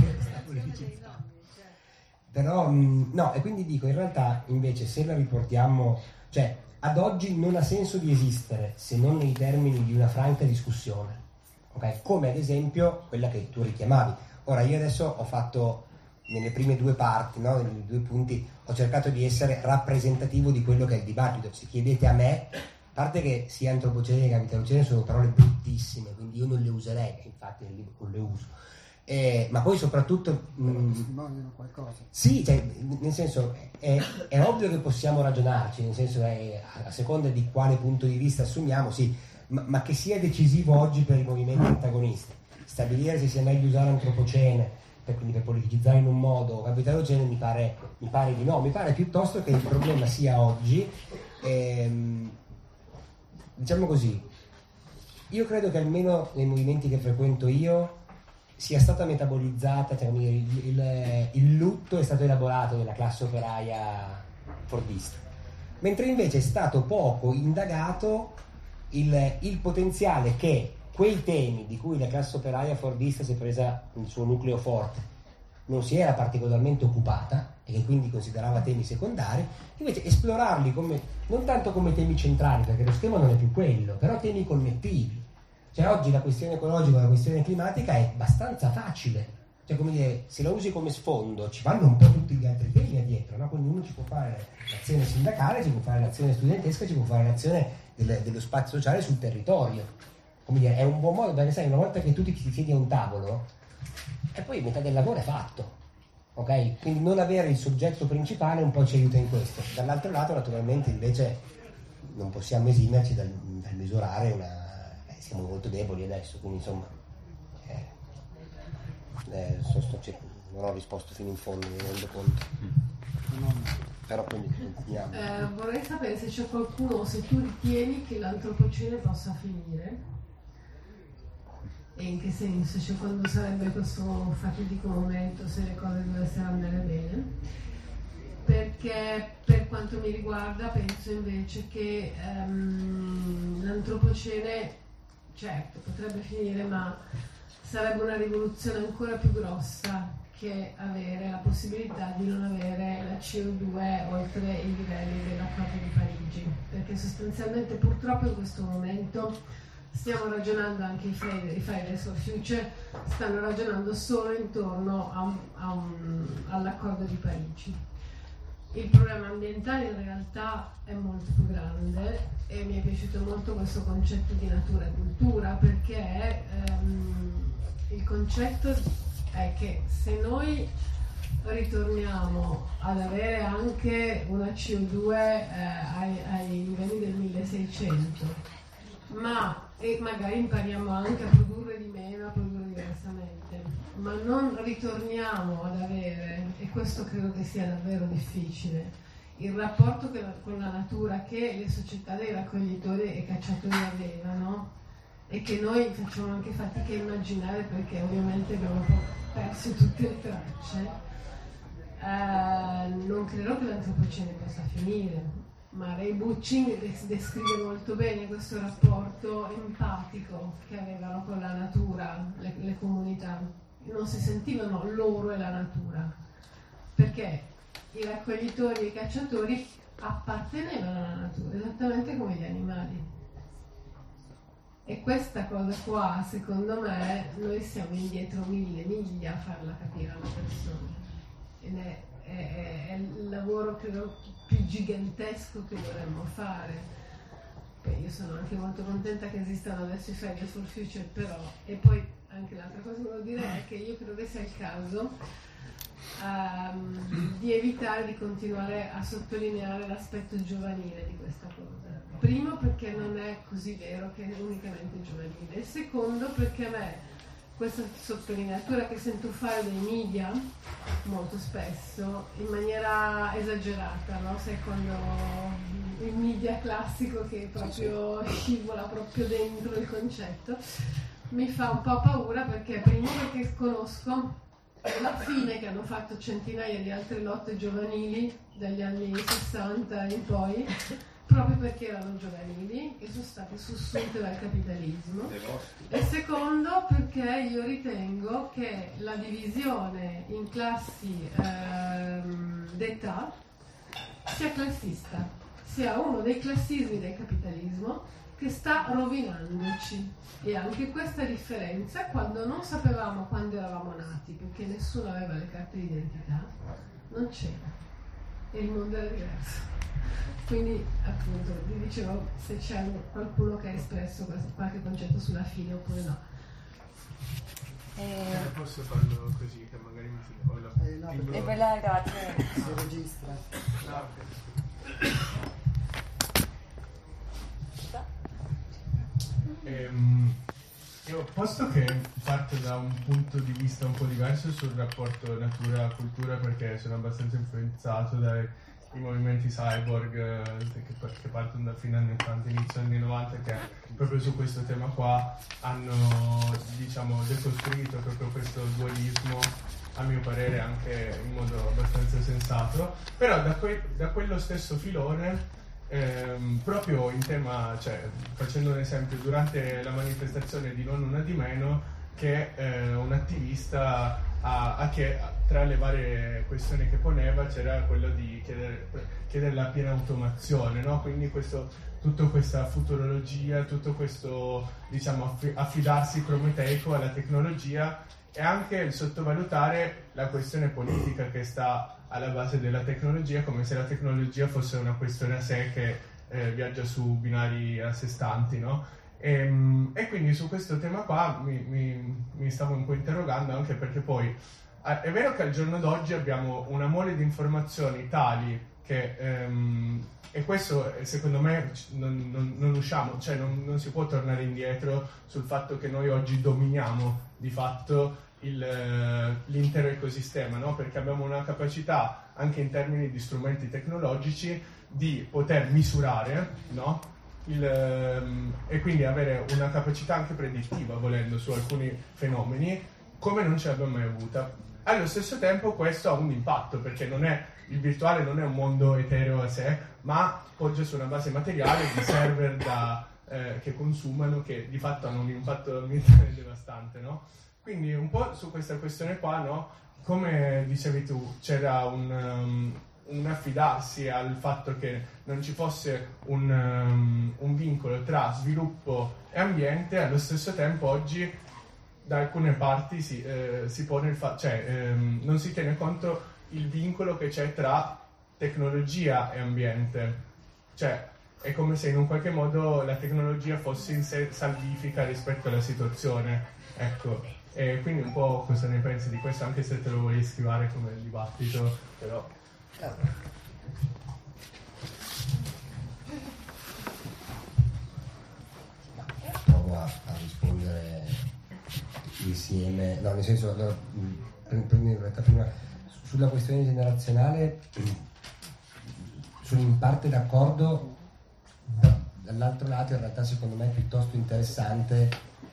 però no, e quindi dico, in realtà invece se la riportiamo, cioè ad oggi non ha senso di esistere se non nei termini di una franca discussione, ok? Come ad esempio quella che tu richiamavi. Ora io adesso ho fatto nelle prime due parti, no? Nei due punti ho cercato di essere rappresentativo di quello che è il dibattito. Se chiedete a me, a parte che sia antropocene che capitalocene sono parole bruttissime, quindi io non le userei, infatti nel libro non le uso, ma poi soprattutto testimoniano qualcosa. Sì, cioè, nel senso è ovvio che possiamo ragionarci, nel senso a seconda di quale punto di vista assumiamo, sì, ma che sia decisivo oggi per i movimenti antagonisti stabilire se sia meglio usare antropocene quindi per politicizzare in un modo o capitalocene mi pare di no, mi pare piuttosto che il problema sia oggi diciamo così, io credo che almeno nei movimenti che frequento io sia stata metabolizzata, cioè il lutto è stato elaborato nella classe operaia fordista, mentre invece è stato poco indagato il potenziale che quei temi di cui la classe operaia fordista si è presa il suo nucleo forte non si era particolarmente occupata e che quindi considerava temi secondari, invece esplorarli come, non tanto come temi centrali, perché lo schema non è più quello, però temi connettivi. Cioè oggi la questione ecologica, la questione climatica è abbastanza facile, cioè come dire, se la usi come sfondo ci vanno un po' tutti gli altri temi dietro, no? Quindi uno ci può fare l'azione sindacale, ci può fare l'azione studentesca, ci può fare l'azione dello spazio sociale sul territorio, come dire, è un buon modo, perché sai, una volta che tu ti siedi a un tavolo e poi metà del lavoro è fatto, ok? Quindi non avere il soggetto principale un po' ci aiuta in questo. Dall'altro lato naturalmente invece non possiamo esimerci dal misurare una siamo molto deboli adesso, quindi insomma non ho risposto fino in fondo, mi rendo conto, però quindi continuiamo. Vorrei sapere se c'è qualcuno, se tu ritieni che l'antropocene possa finire e in che senso, cioè quando sarebbe questo fatidico momento, se le cose dovessero andare bene, perché per quanto mi riguarda penso invece che l'antropocene certo potrebbe finire, ma sarebbe una rivoluzione ancora più grossa che avere la possibilità di non avere la CO2 oltre i livelli dell'accordo di Parigi, perché sostanzialmente purtroppo in questo momento stiamo ragionando, anche i Fridays for Future stanno ragionando solo intorno all'accordo di Parigi. Il problema ambientale in realtà è molto più grande e mi è piaciuto molto questo concetto di natura e cultura, perché il concetto è che se noi ritorniamo ad avere anche una CO2 ai livelli del 1600, e magari impariamo anche a produrre di meno, a produrre diversamente, ma non ritorniamo ad avere, e questo credo che sia davvero difficile, il rapporto con la natura che le società dei raccoglitori e cacciatori avevano e che noi facciamo anche fatica a immaginare perché ovviamente abbiamo un po' perso tutte le tracce. Non credo che l'antropocene possa finire, ma Ray Bucking descrive molto bene questo rapporto empatico che avevano con la natura, le comunità. Non si sentivano loro e la natura, perché i raccoglitori e i cacciatori appartenevano alla natura, esattamente come gli animali. E questa cosa qua, secondo me, noi siamo indietro 1000 miglia a farla capire alle persone. Ed è il lavoro credo più gigantesco che dovremmo fare. Poi io sono anche molto contenta che esistano adesso i Fridays for Future, però, e poi anche l'altra cosa che volevo dire è che io credo che sia il caso di evitare di continuare a sottolineare l'aspetto giovanile di questa cosa. Primo, perché non è così vero che è unicamente giovanile, e secondo, perché a me questa sottolineatura che sento fare dai media molto spesso in maniera esagerata, no? Sai, quando il media classico che proprio scivola proprio dentro il concetto, mi fa un po' paura, perché primo perché conosco la fine che hanno fatto centinaia di altre lotte giovanili dagli anni 60 in poi, proprio perché erano giovanili e sono state sussunte dal capitalismo, e secondo perché io ritengo che la divisione in classi d'età sia classista, sia uno dei classismi del capitalismo che sta rovinandoci. E anche questa differenza, quando non sapevamo quando eravamo nati, perché nessuno aveva le carte d'identità, non c'era e il mondo era diverso. Quindi appunto vi dicevo se c'è qualcuno che ha espresso qualche concetto sulla fine oppure no. Posso farlo così che magari mi fido? No, è bella, grazie. Si registra. Io posto che parto da un punto di vista un po' diverso sul rapporto natura-cultura, perché sono abbastanza influenzato dai movimenti cyborg che partono da fine anni 80, inizio anni 90, che proprio su questo tema qua hanno, diciamo, decostruito proprio questo dualismo, a mio parere anche in modo abbastanza sensato. Però da quello stesso filone, proprio in tema, cioè facendo un esempio, durante la manifestazione di Non Una Di Meno, che un attivista che tra le varie questioni che poneva c'era quello di chiedere la piena automazione, no? Quindi tutta questa futurologia, tutto questo, diciamo, affidarsi prometeico alla tecnologia, e anche il sottovalutare la questione politica che sta alla base della tecnologia, come se la tecnologia fosse una questione a sé che viaggia su binari a sé stanti, no? E quindi su questo tema qua mi stavo un po' interrogando, anche perché poi è vero che al giorno d'oggi abbiamo una mole di informazioni tali che e questo secondo me non usciamo, cioè non si può tornare indietro sul fatto che noi oggi dominiamo di fatto l'intero ecosistema, no? Perché abbiamo una capacità anche in termini di strumenti tecnologici di poter misurare, no? E quindi avere una capacità anche predittiva, volendo, su alcuni fenomeni come non ce l'abbiamo mai avuta. Allo stesso tempo questo ha un impatto, perché il virtuale non è un mondo etereo a sé, ma poggia su una base materiale di server che consumano, che di fatto hanno un impatto ambientale devastante, no? Quindi un po' su questa questione qua, no? Come dicevi tu, c'era un affidarsi al fatto che non ci fosse un vincolo tra sviluppo e ambiente. Allo stesso tempo oggi da alcune parti si pone non si tiene conto il vincolo che c'è tra tecnologia e ambiente, cioè è come se in un qualche modo la tecnologia fosse in sé salvifica rispetto alla situazione, ecco. E quindi un po' cosa ne pensi di questo, anche se te lo vuoi schivare come dibattito, però provo a rispondere insieme, no, nel senso, allora, prendo in realtà prima sulla questione generazionale, sono in parte d'accordo, però dall'altro lato in realtà secondo me è piuttosto interessante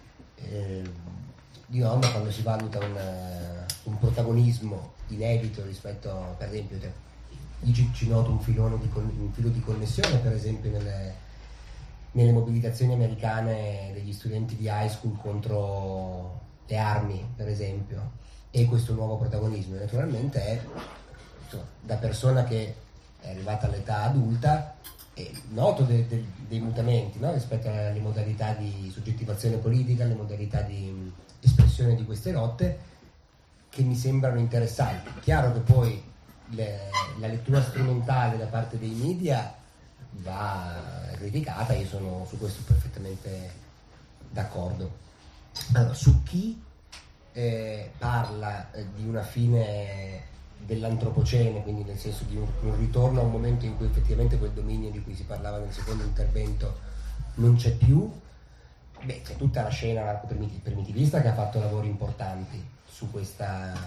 di norma quando si valuta un protagonismo inedito rispetto, per esempio, ci noto un filo di connessione, per esempio nelle mobilitazioni americane degli studenti di high school contro le armi, per esempio, e questo nuovo protagonismo naturalmente è, insomma, da persona che è arrivata all'età adulta, noto dei mutamenti, no? Rispetto alle modalità di soggettivazione politica, alle modalità di espressione di queste lotte, che mi sembrano interessanti. Chiaro che poi la lettura strumentale da parte dei media va criticata, io sono su questo perfettamente d'accordo. Allora, su chi parla di una fine dell'antropocene, quindi nel senso di un ritorno a un momento in cui effettivamente quel dominio di cui si parlava nel secondo intervento non c'è più. Beh, c'è tutta la scena anarco-primitivista che ha fatto lavori importanti su questo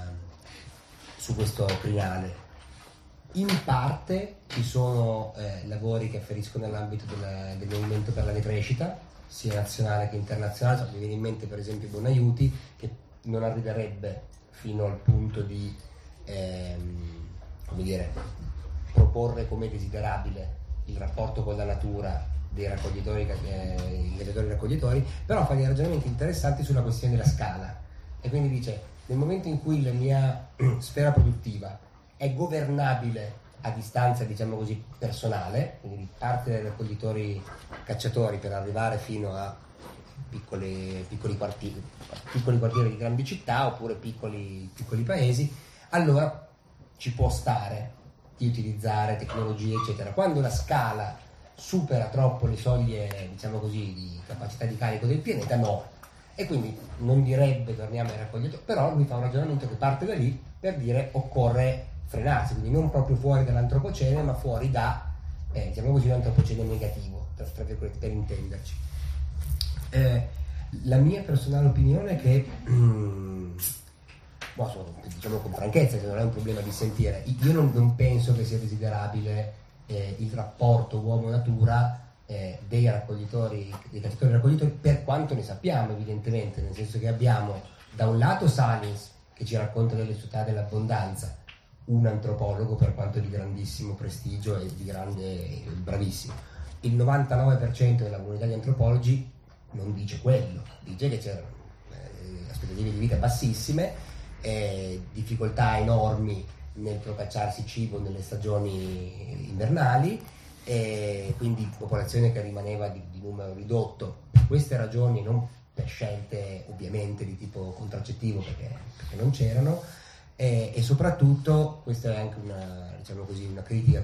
crinale. In parte ci sono lavori che afferiscono all'ambito del movimento per la decrescita, sia nazionale che internazionale. Mi viene in mente per esempio Bonaiuti, che non arriverebbe fino al punto di proporre come desiderabile il rapporto con la natura dei raccoglitori, raccoglitori, però fa dei ragionamenti interessanti sulla questione della scala, e quindi dice: nel momento in cui la mia sfera produttiva è governabile a distanza, diciamo così, personale, quindi parte dai raccoglitori cacciatori per arrivare fino a piccoli quartieri di grandi città oppure piccoli paesi, allora ci può stare di utilizzare tecnologie eccetera. Quando la scala supera troppo le soglie, diciamo così, di capacità di carico del pianeta, no. E quindi non direbbe torniamo ai raccoglitori, però lui fa un ragionamento che parte da lì per dire occorre frenarsi, quindi non proprio fuori dall'antropocene, ma fuori da diciamo così, un antropocene negativo, per intenderci. La mia personale opinione è che diciamo con franchezza, che non è un problema di sentire, io non penso che sia desiderabile il rapporto uomo-natura dei cacciatori raccoglitori, per quanto ne sappiamo, evidentemente, nel senso che abbiamo da un lato Salins che ci racconta delle società dell'abbondanza, un antropologo per quanto di grandissimo prestigio e di grande bravissimo. Il 99% della comunità di antropologi non dice quello, dice che c'erano aspettative di vita bassissime, difficoltà enormi nel procacciarsi cibo nelle stagioni invernali, e quindi popolazione che rimaneva di numero ridotto per queste ragioni, non per scelte ovviamente di tipo contraccettivo perché non c'erano, e soprattutto questa è anche una, diciamo così, una critica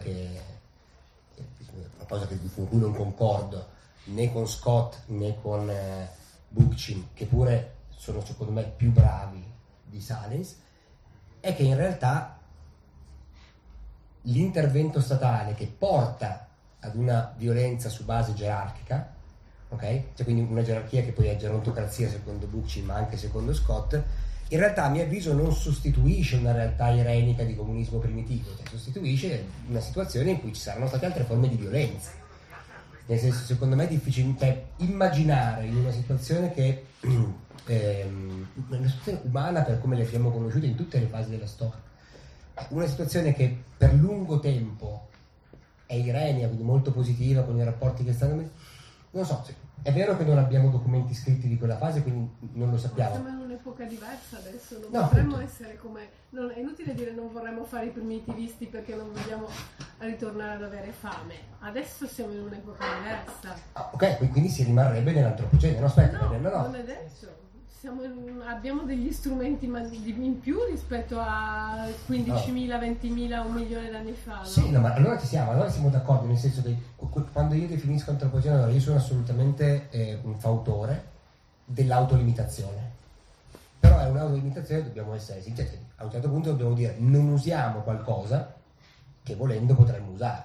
una cosa con cui non concordo né con Scott né con Bookchin, che pure sono secondo me più bravi di Salins, è che in realtà l'intervento statale che porta ad una violenza su base gerarchica, ok? Cioè quindi una gerarchia che poi è gerontocrazia secondo Bookchin ma anche secondo Scott, in realtà a mio avviso non sostituisce una realtà irenica di comunismo primitivo, cioè sostituisce una situazione in cui ci saranno state altre forme di violenza. Nel senso, secondo me è difficile immaginare in una situazione che una situazione umana per come le abbiamo conosciute in tutte le fasi della storia, una situazione che per lungo tempo è irenica, quindi molto positiva con i rapporti che stanno, non so, è vero che non abbiamo documenti scritti di quella fase, quindi non lo sappiamo. Siamo in un'epoca diversa adesso, non No, vorremmo appunto. essere come, è inutile dire non vorremmo fare i primitivisti perché non vogliamo ritornare ad avere fame. Adesso siamo in un'epoca diversa. Ok, quindi si rimarrebbe nell'antropocene, no? Aspetta, No, no. non è detto. Abbiamo degli strumenti in più rispetto a 15.000, 20.000, 1 milione d'anni fa, no? Sì, no, ma allora siamo d'accordo, nel senso che quando io definisco antropocene, allora io sono assolutamente un fautore dell'autolimitazione, però è un'autolimitazione, dobbiamo essere sinceri, a un certo punto dobbiamo dire non usiamo qualcosa che volendo potremmo usare,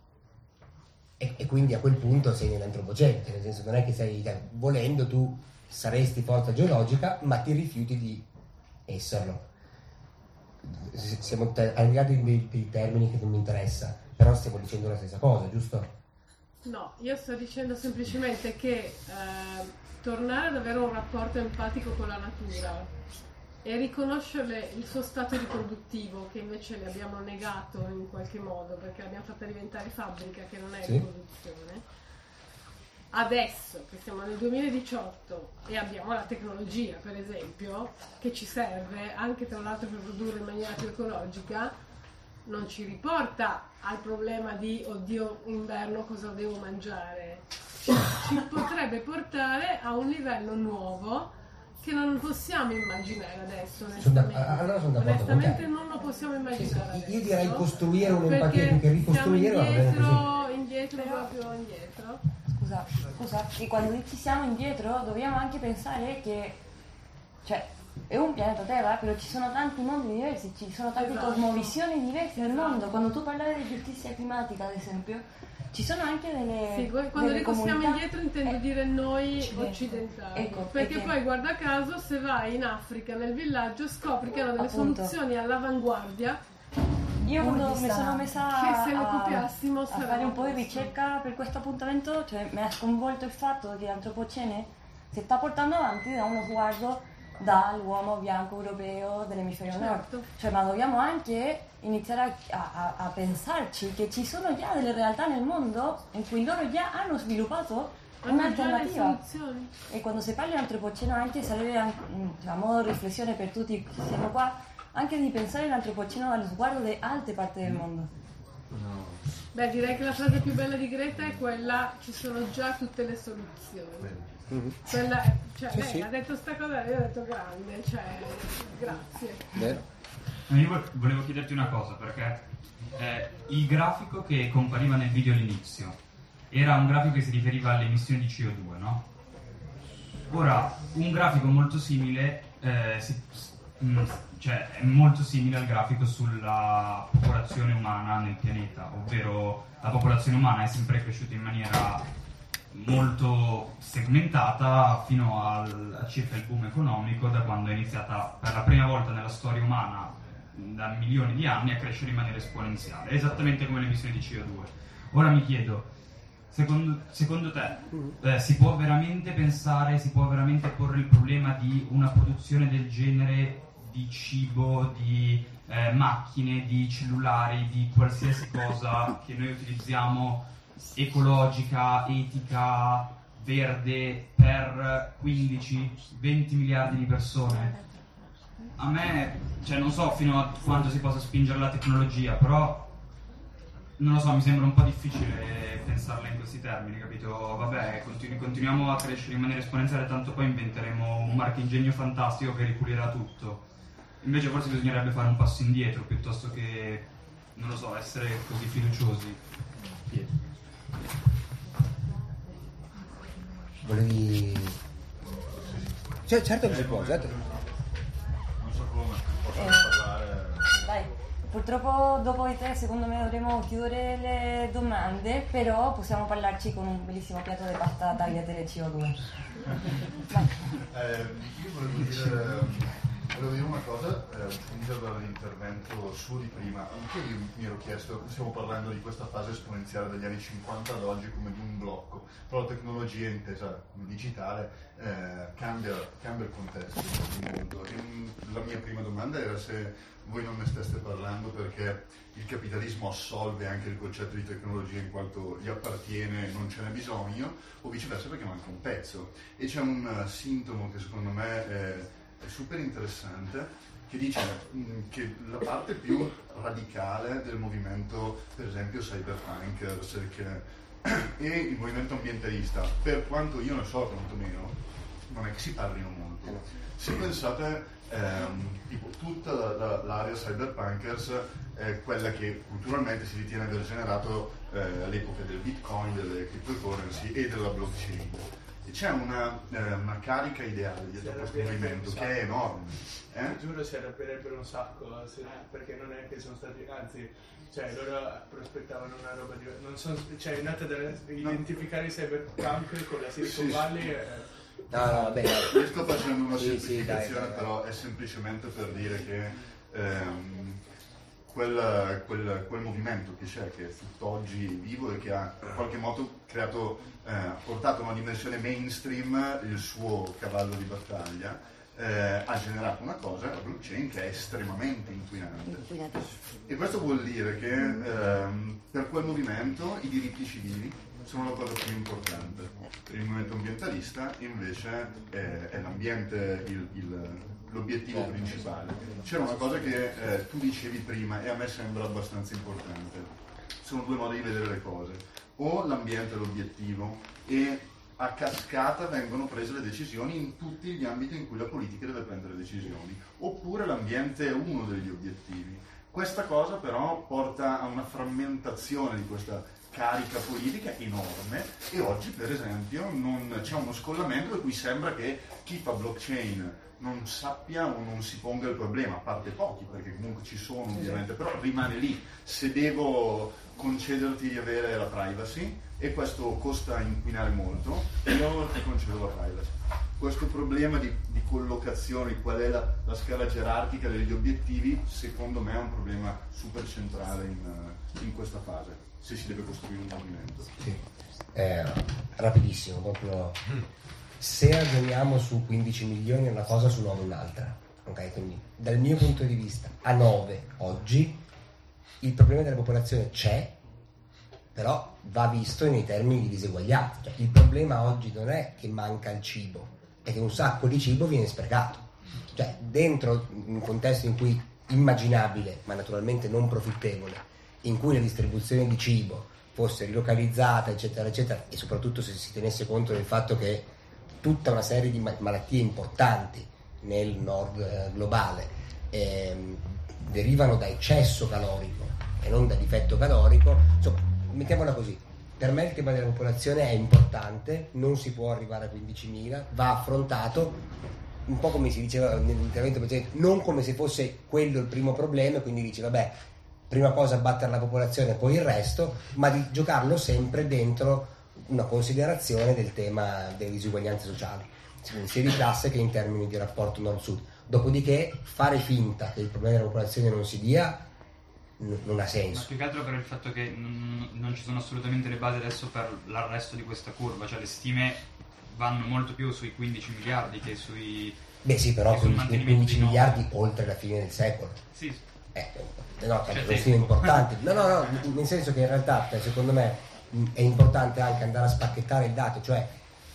e quindi a quel punto sei nell'antropocene, nel senso non è che volendo tu saresti forza geologica ma ti rifiuti di esserlo. Siamo arrivati in dei termini che non mi interessa, però stiamo dicendo la stessa cosa, giusto? No, io sto dicendo semplicemente che tornare ad avere un rapporto empatico con la natura e riconoscerle il suo stato riproduttivo, che invece le abbiamo negato in qualche modo perché l'abbiamo fatta diventare fabbrica, che non è riproduzione. Adesso che siamo nel 2018 e abbiamo la tecnologia, per esempio, che ci serve anche tra l'altro per produrre in maniera più ecologica, non ci riporta al problema di oddio inverno cosa devo mangiare, ci potrebbe portare a un livello nuovo che non possiamo immaginare adesso, onestamente non lo possiamo immaginare adesso. Io direi costruire un'empatia più che ricostruire, siamo indietro, proprio indietro. Scusa, e quando ci siamo indietro dobbiamo anche pensare che, cioè, è un pianeta Terra, però ci sono tanti mondi diversi, ci sono tante cosmovisioni diverse nel mondo. Quando tu parlavi di giustizia climatica, ad esempio, ci sono anche delle sì, quando delle ricostiamo comunità, indietro intendo dire noi occidentali, ecco, perché poi guarda caso se vai in Africa nel villaggio scopri che hanno delle soluzioni all'avanguardia. Io quando mi sono messa che se lo copiassimo a fare un po' di ricerca per questo appuntamento, cioè mi ha sconvolto il fatto che l'antropocene si sta portando avanti da uno sguardo dall'uomo bianco europeo dell'emisferio nord, cioè, ma dobbiamo anche iniziare a pensarci che ci sono già delle realtà nel mondo in cui loro già hanno sviluppato un'alternativa, e quando si parla di antropoceno anche sarebbe a modo di riflessione per tutti che siamo qua, anche di pensare l'antropoceno dallo sguardo di altre parti del mondo. Beh, direi che la frase più bella di Greta è quella: ci sono già tutte le soluzioni. Quella è, cioè, sì, lei sì. ha detto sta cosa, io ho detto grande, cioè, grazie. Vero? Io volevo chiederti una cosa, perché il grafico che compariva nel video all'inizio era un grafico che si riferiva alle emissioni di CO2, no? Ora, un grafico molto simile cioè è molto simile al grafico sulla popolazione umana nel pianeta, ovvero la popolazione umana è sempre cresciuta in maniera molto segmentata fino a circa il boom economico, da quando è iniziata per la prima volta nella storia umana da milioni di anni a crescere in maniera esponenziale, esattamente come le emissioni di CO2. Ora mi chiedo, secondo te si può veramente pensare, si può veramente porre il problema di una produzione del genere di cibo, di macchine, di cellulari, di qualsiasi cosa che noi utilizziamo, ecologica, etica, verde, per 15-20 miliardi di persone? A me, cioè non so fino a quanto si possa spingere la tecnologia, però non lo so, mi sembra un po' difficile pensarla in questi termini, capito? Vabbè, continuiamo a crescere in maniera esponenziale, tanto poi inventeremo un marchingegno fantastico che ripulirà tutto. Invece forse bisognerebbe fare un passo indietro piuttosto che, non lo so, essere così fiduciosi. Volevi... Cioè, certo che si può, certo. Non so come, posso parlare. Dai, purtroppo dopo di te secondo me dovremo chiudere le domande, però possiamo parlarci con un bellissimo piatto di pasta tagliatelle CO2. Io volevo dire una cosa, unita dall'intervento suo di prima. Anche io mi ero chiesto, stiamo parlando di questa fase esponenziale dagli anni 50 ad oggi come di un blocco, però la tecnologia intesa come digitale cambia il contesto del mondo. E la mia prima domanda era se voi non ne steste parlando perché il capitalismo assolve anche il concetto di tecnologia in quanto gli appartiene e non ce n'è bisogno, o viceversa perché manca un pezzo. E c'è un sintomo che secondo me è super interessante, che dice che la parte più radicale del movimento, per esempio cyberpunkers e il movimento ambientalista, per quanto io ne so quantomeno, non è che si parlino molto. Se pensate tipo tutta l'area cyberpunkers è quella che culturalmente si ritiene aver generato all'epoca del Bitcoin, delle cryptocurrency e della blockchain. E c'è una carica ideale dietro questo movimento che è enorme. Ti giuro, si arrabbierebbero un sacco, perché non è che sono stati, anzi, cioè loro prospettavano una roba diversa. Non sono, cioè è nata da identificare i cyberpunk con la Silicon Valley. No, beh, io sto facendo una semplificazione, però è semplicemente per dire che quel movimento che c'è, che è tutt'oggi vivo e che ha in qualche modo portato a una dimensione mainstream il suo cavallo di battaglia, ha generato una cosa, la blockchain, che è estremamente inquinante. E questo vuol dire che per quel movimento i diritti civili sono la cosa più importante. Per il movimento ambientalista invece è l'ambiente l'obiettivo principale. C'era una cosa che tu dicevi prima e a me sembra abbastanza importante. Sono due modi di vedere le cose. O l'ambiente è l'obiettivo e a cascata vengono prese le decisioni in tutti gli ambiti in cui la politica deve prendere decisioni, oppure l'ambiente è uno degli obiettivi. Questa cosa però porta a una frammentazione di questa carica politica enorme, e oggi per esempio non c'è uno scollamento per cui sembra che chi fa blockchain non sappia o non si ponga il problema, a parte pochi, perché comunque ci sono ovviamente, però rimane lì. Se devo concederti di avere la privacy, e questo costa inquinare molto, io ti concedo la privacy. Questo problema di collocazione, qual è la scala gerarchica degli obiettivi, secondo me è un problema super centrale in questa fase, se si deve costruire un movimento. Sì. Rapidissimo, proprio. Se ragioniamo su 15 milioni una cosa, su 9 un'altra, ok? Quindi dal mio punto di vista a 9 oggi il problema della popolazione c'è, però va visto nei termini di diseguaglianza. Cioè, il problema oggi non è che manca il cibo, è che un sacco di cibo viene sprecato. Cioè, dentro un contesto in cui immaginabile, ma naturalmente non profittevole, in cui la distribuzione di cibo fosse rilocalizzata, eccetera, eccetera, e soprattutto se si tenesse conto del fatto che tutta una serie di malattie importanti nel nord globale derivano da eccesso calorico e non da difetto calorico, insomma, mettiamola così, per me il tema della popolazione è importante, non si può arrivare a 15.000, va affrontato un po' come si diceva nell'intervento precedente, non come se fosse quello il primo problema, quindi dici vabbè, prima cosa abbattere la popolazione, poi il resto, ma di giocarlo sempre dentro una considerazione del tema delle disuguaglianze sociali, sia di classe che in termini di rapporto nord-sud. Dopodiché fare finta che il problema della popolazione non si dia non ha senso. Ma più che altro per il fatto che non ci sono assolutamente le basi adesso per l'arresto di questa curva, cioè le stime vanno molto più sui 15 miliardi che sui... Beh sì, però 15 miliardi oltre la fine del secolo. Sì. No, sono stime importanti. No, nel senso che in realtà secondo me è importante anche andare a spacchettare il dato, cioè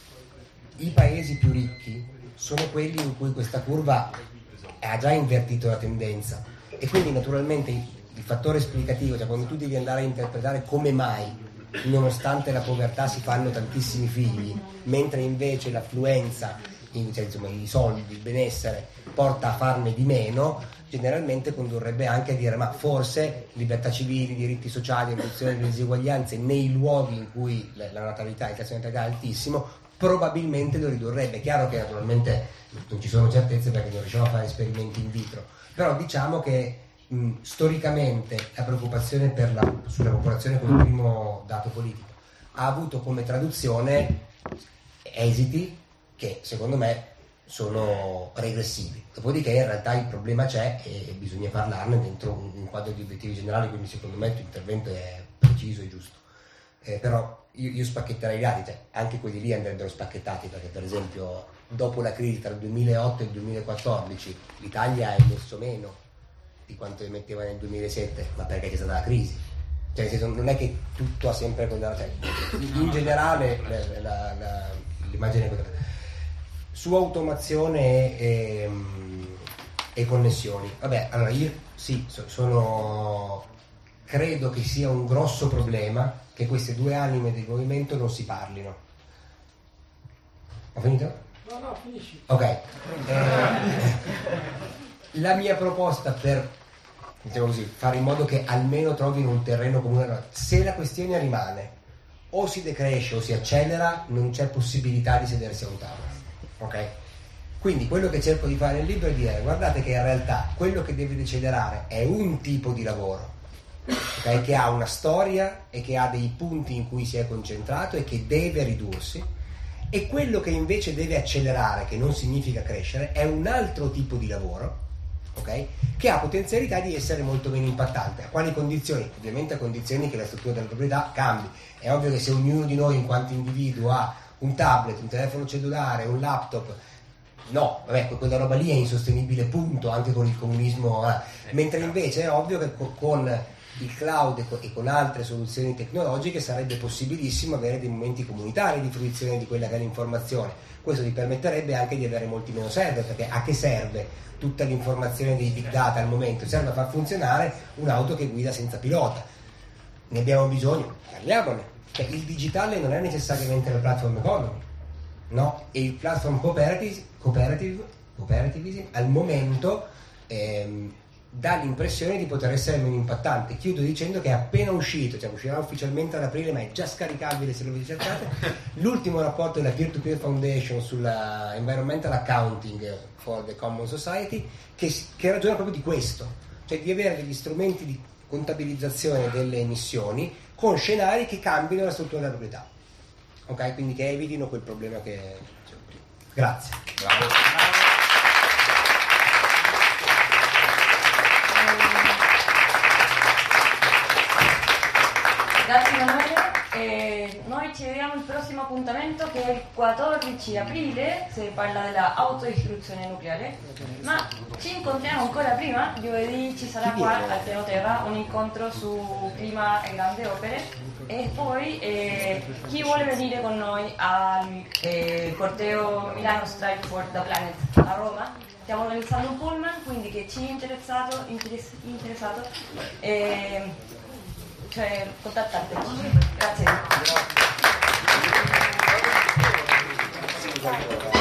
i paesi più ricchi sono quelli in cui questa curva ha già invertito la tendenza, e quindi naturalmente il fattore esplicativo, cioè quando tu devi andare a interpretare come mai nonostante la povertà si fanno tantissimi figli, mentre invece l'affluenza, cioè, insomma, i soldi, il benessere porta a farne di meno, generalmente condurrebbe anche a dire ma forse libertà civili, diritti sociali, riduzione delle diseguaglianze nei luoghi in cui la natalità, il tasso di natalità è altissimo, probabilmente lo ridurrebbe. È chiaro che naturalmente non ci sono certezze perché non riusciamo a fare esperimenti in vitro, però diciamo che storicamente la preoccupazione sulla popolazione come primo dato politico ha avuto come traduzione esiti che secondo me sono regressivi. Dopodiché in realtà il problema c'è e bisogna parlarne dentro un quadro di obiettivi generali, quindi secondo me il tuo intervento è preciso e giusto. Però io spacchetterei i dati, cioè anche quelli lì andrebbero spacchettati, perché per esempio dopo la crisi tra il 2008 e il 2014 l'Italia ha emesso meno di quanto emetteva nel 2007, ma perché c'è stata la crisi. Cioè nel senso, non è che tutto ha sempre quella, cioè, in generale l'immagine è quella. Su automazione e connessioni, vabbè, allora io sì, credo che sia un grosso problema che queste due anime del movimento non si parlino. Ho finito? No, finisci. Ok. La mia proposta per, diciamo così, fare in modo che almeno trovino un terreno comune, se la questione rimane o si decresce o si accelera, non c'è possibilità di sedersi a un tavolo. Ok? Quindi quello che cerco di fare nel libro è dire guardate che in realtà quello che deve decelerare è un tipo di lavoro, okay? Che ha una storia e che ha dei punti in cui si è concentrato e che deve ridursi, e quello che invece deve accelerare, che non significa crescere, è un altro tipo di lavoro, okay? Che ha potenzialità di essere molto meno impattante. A quali condizioni? Ovviamente a condizioni che la struttura della proprietà cambi. È ovvio che se ognuno di noi in quanto individuo ha un tablet, un telefono cellulare, un laptop, no, vabbè, quella roba lì è insostenibile, punto, anche con il comunismo, mentre invece è ovvio che con il cloud e con altre soluzioni tecnologiche sarebbe possibilissimo avere dei momenti comunitari di fruizione di quella che è l'informazione. Questo ti permetterebbe anche di avere molti meno server, perché a che serve tutta l'informazione dei big data al momento? Serve a far funzionare un'auto che guida senza pilota. Ne abbiamo bisogno? Parliamone. Il digitale non è necessariamente la platform economy, no? E il platform cooperativism al momento dà l'impressione di poter essere meno impattante. Chiudo dicendo che è appena uscito, cioè uscirà ufficialmente ad aprile, ma è già scaricabile se lo vi cercate, l'ultimo rapporto della Peer-to-Peer Foundation sulla Environmental Accounting for the Common Society, che ragiona proprio di questo, cioè di avere degli strumenti di contabilizzazione delle emissioni con scenari che cambino la struttura della proprietà, ok? Quindi che evitino quel problema che dicevo prima. Grazie. Bravo. Grazie Emanuele, noi ci vediamo il prossimo appuntamento che è il 14 aprile, si parla della autodistruzione nucleare, ma ci incontriamo ancora prima, giovedì ci sarà qua al Piano Terra un incontro su clima e grandi opere e poi chi vuole venire con noi al corteo Milano Strike for the Planet a Roma, stiamo organizzando un pullman, quindi che ci è interessato cioè contattateci. Grazie.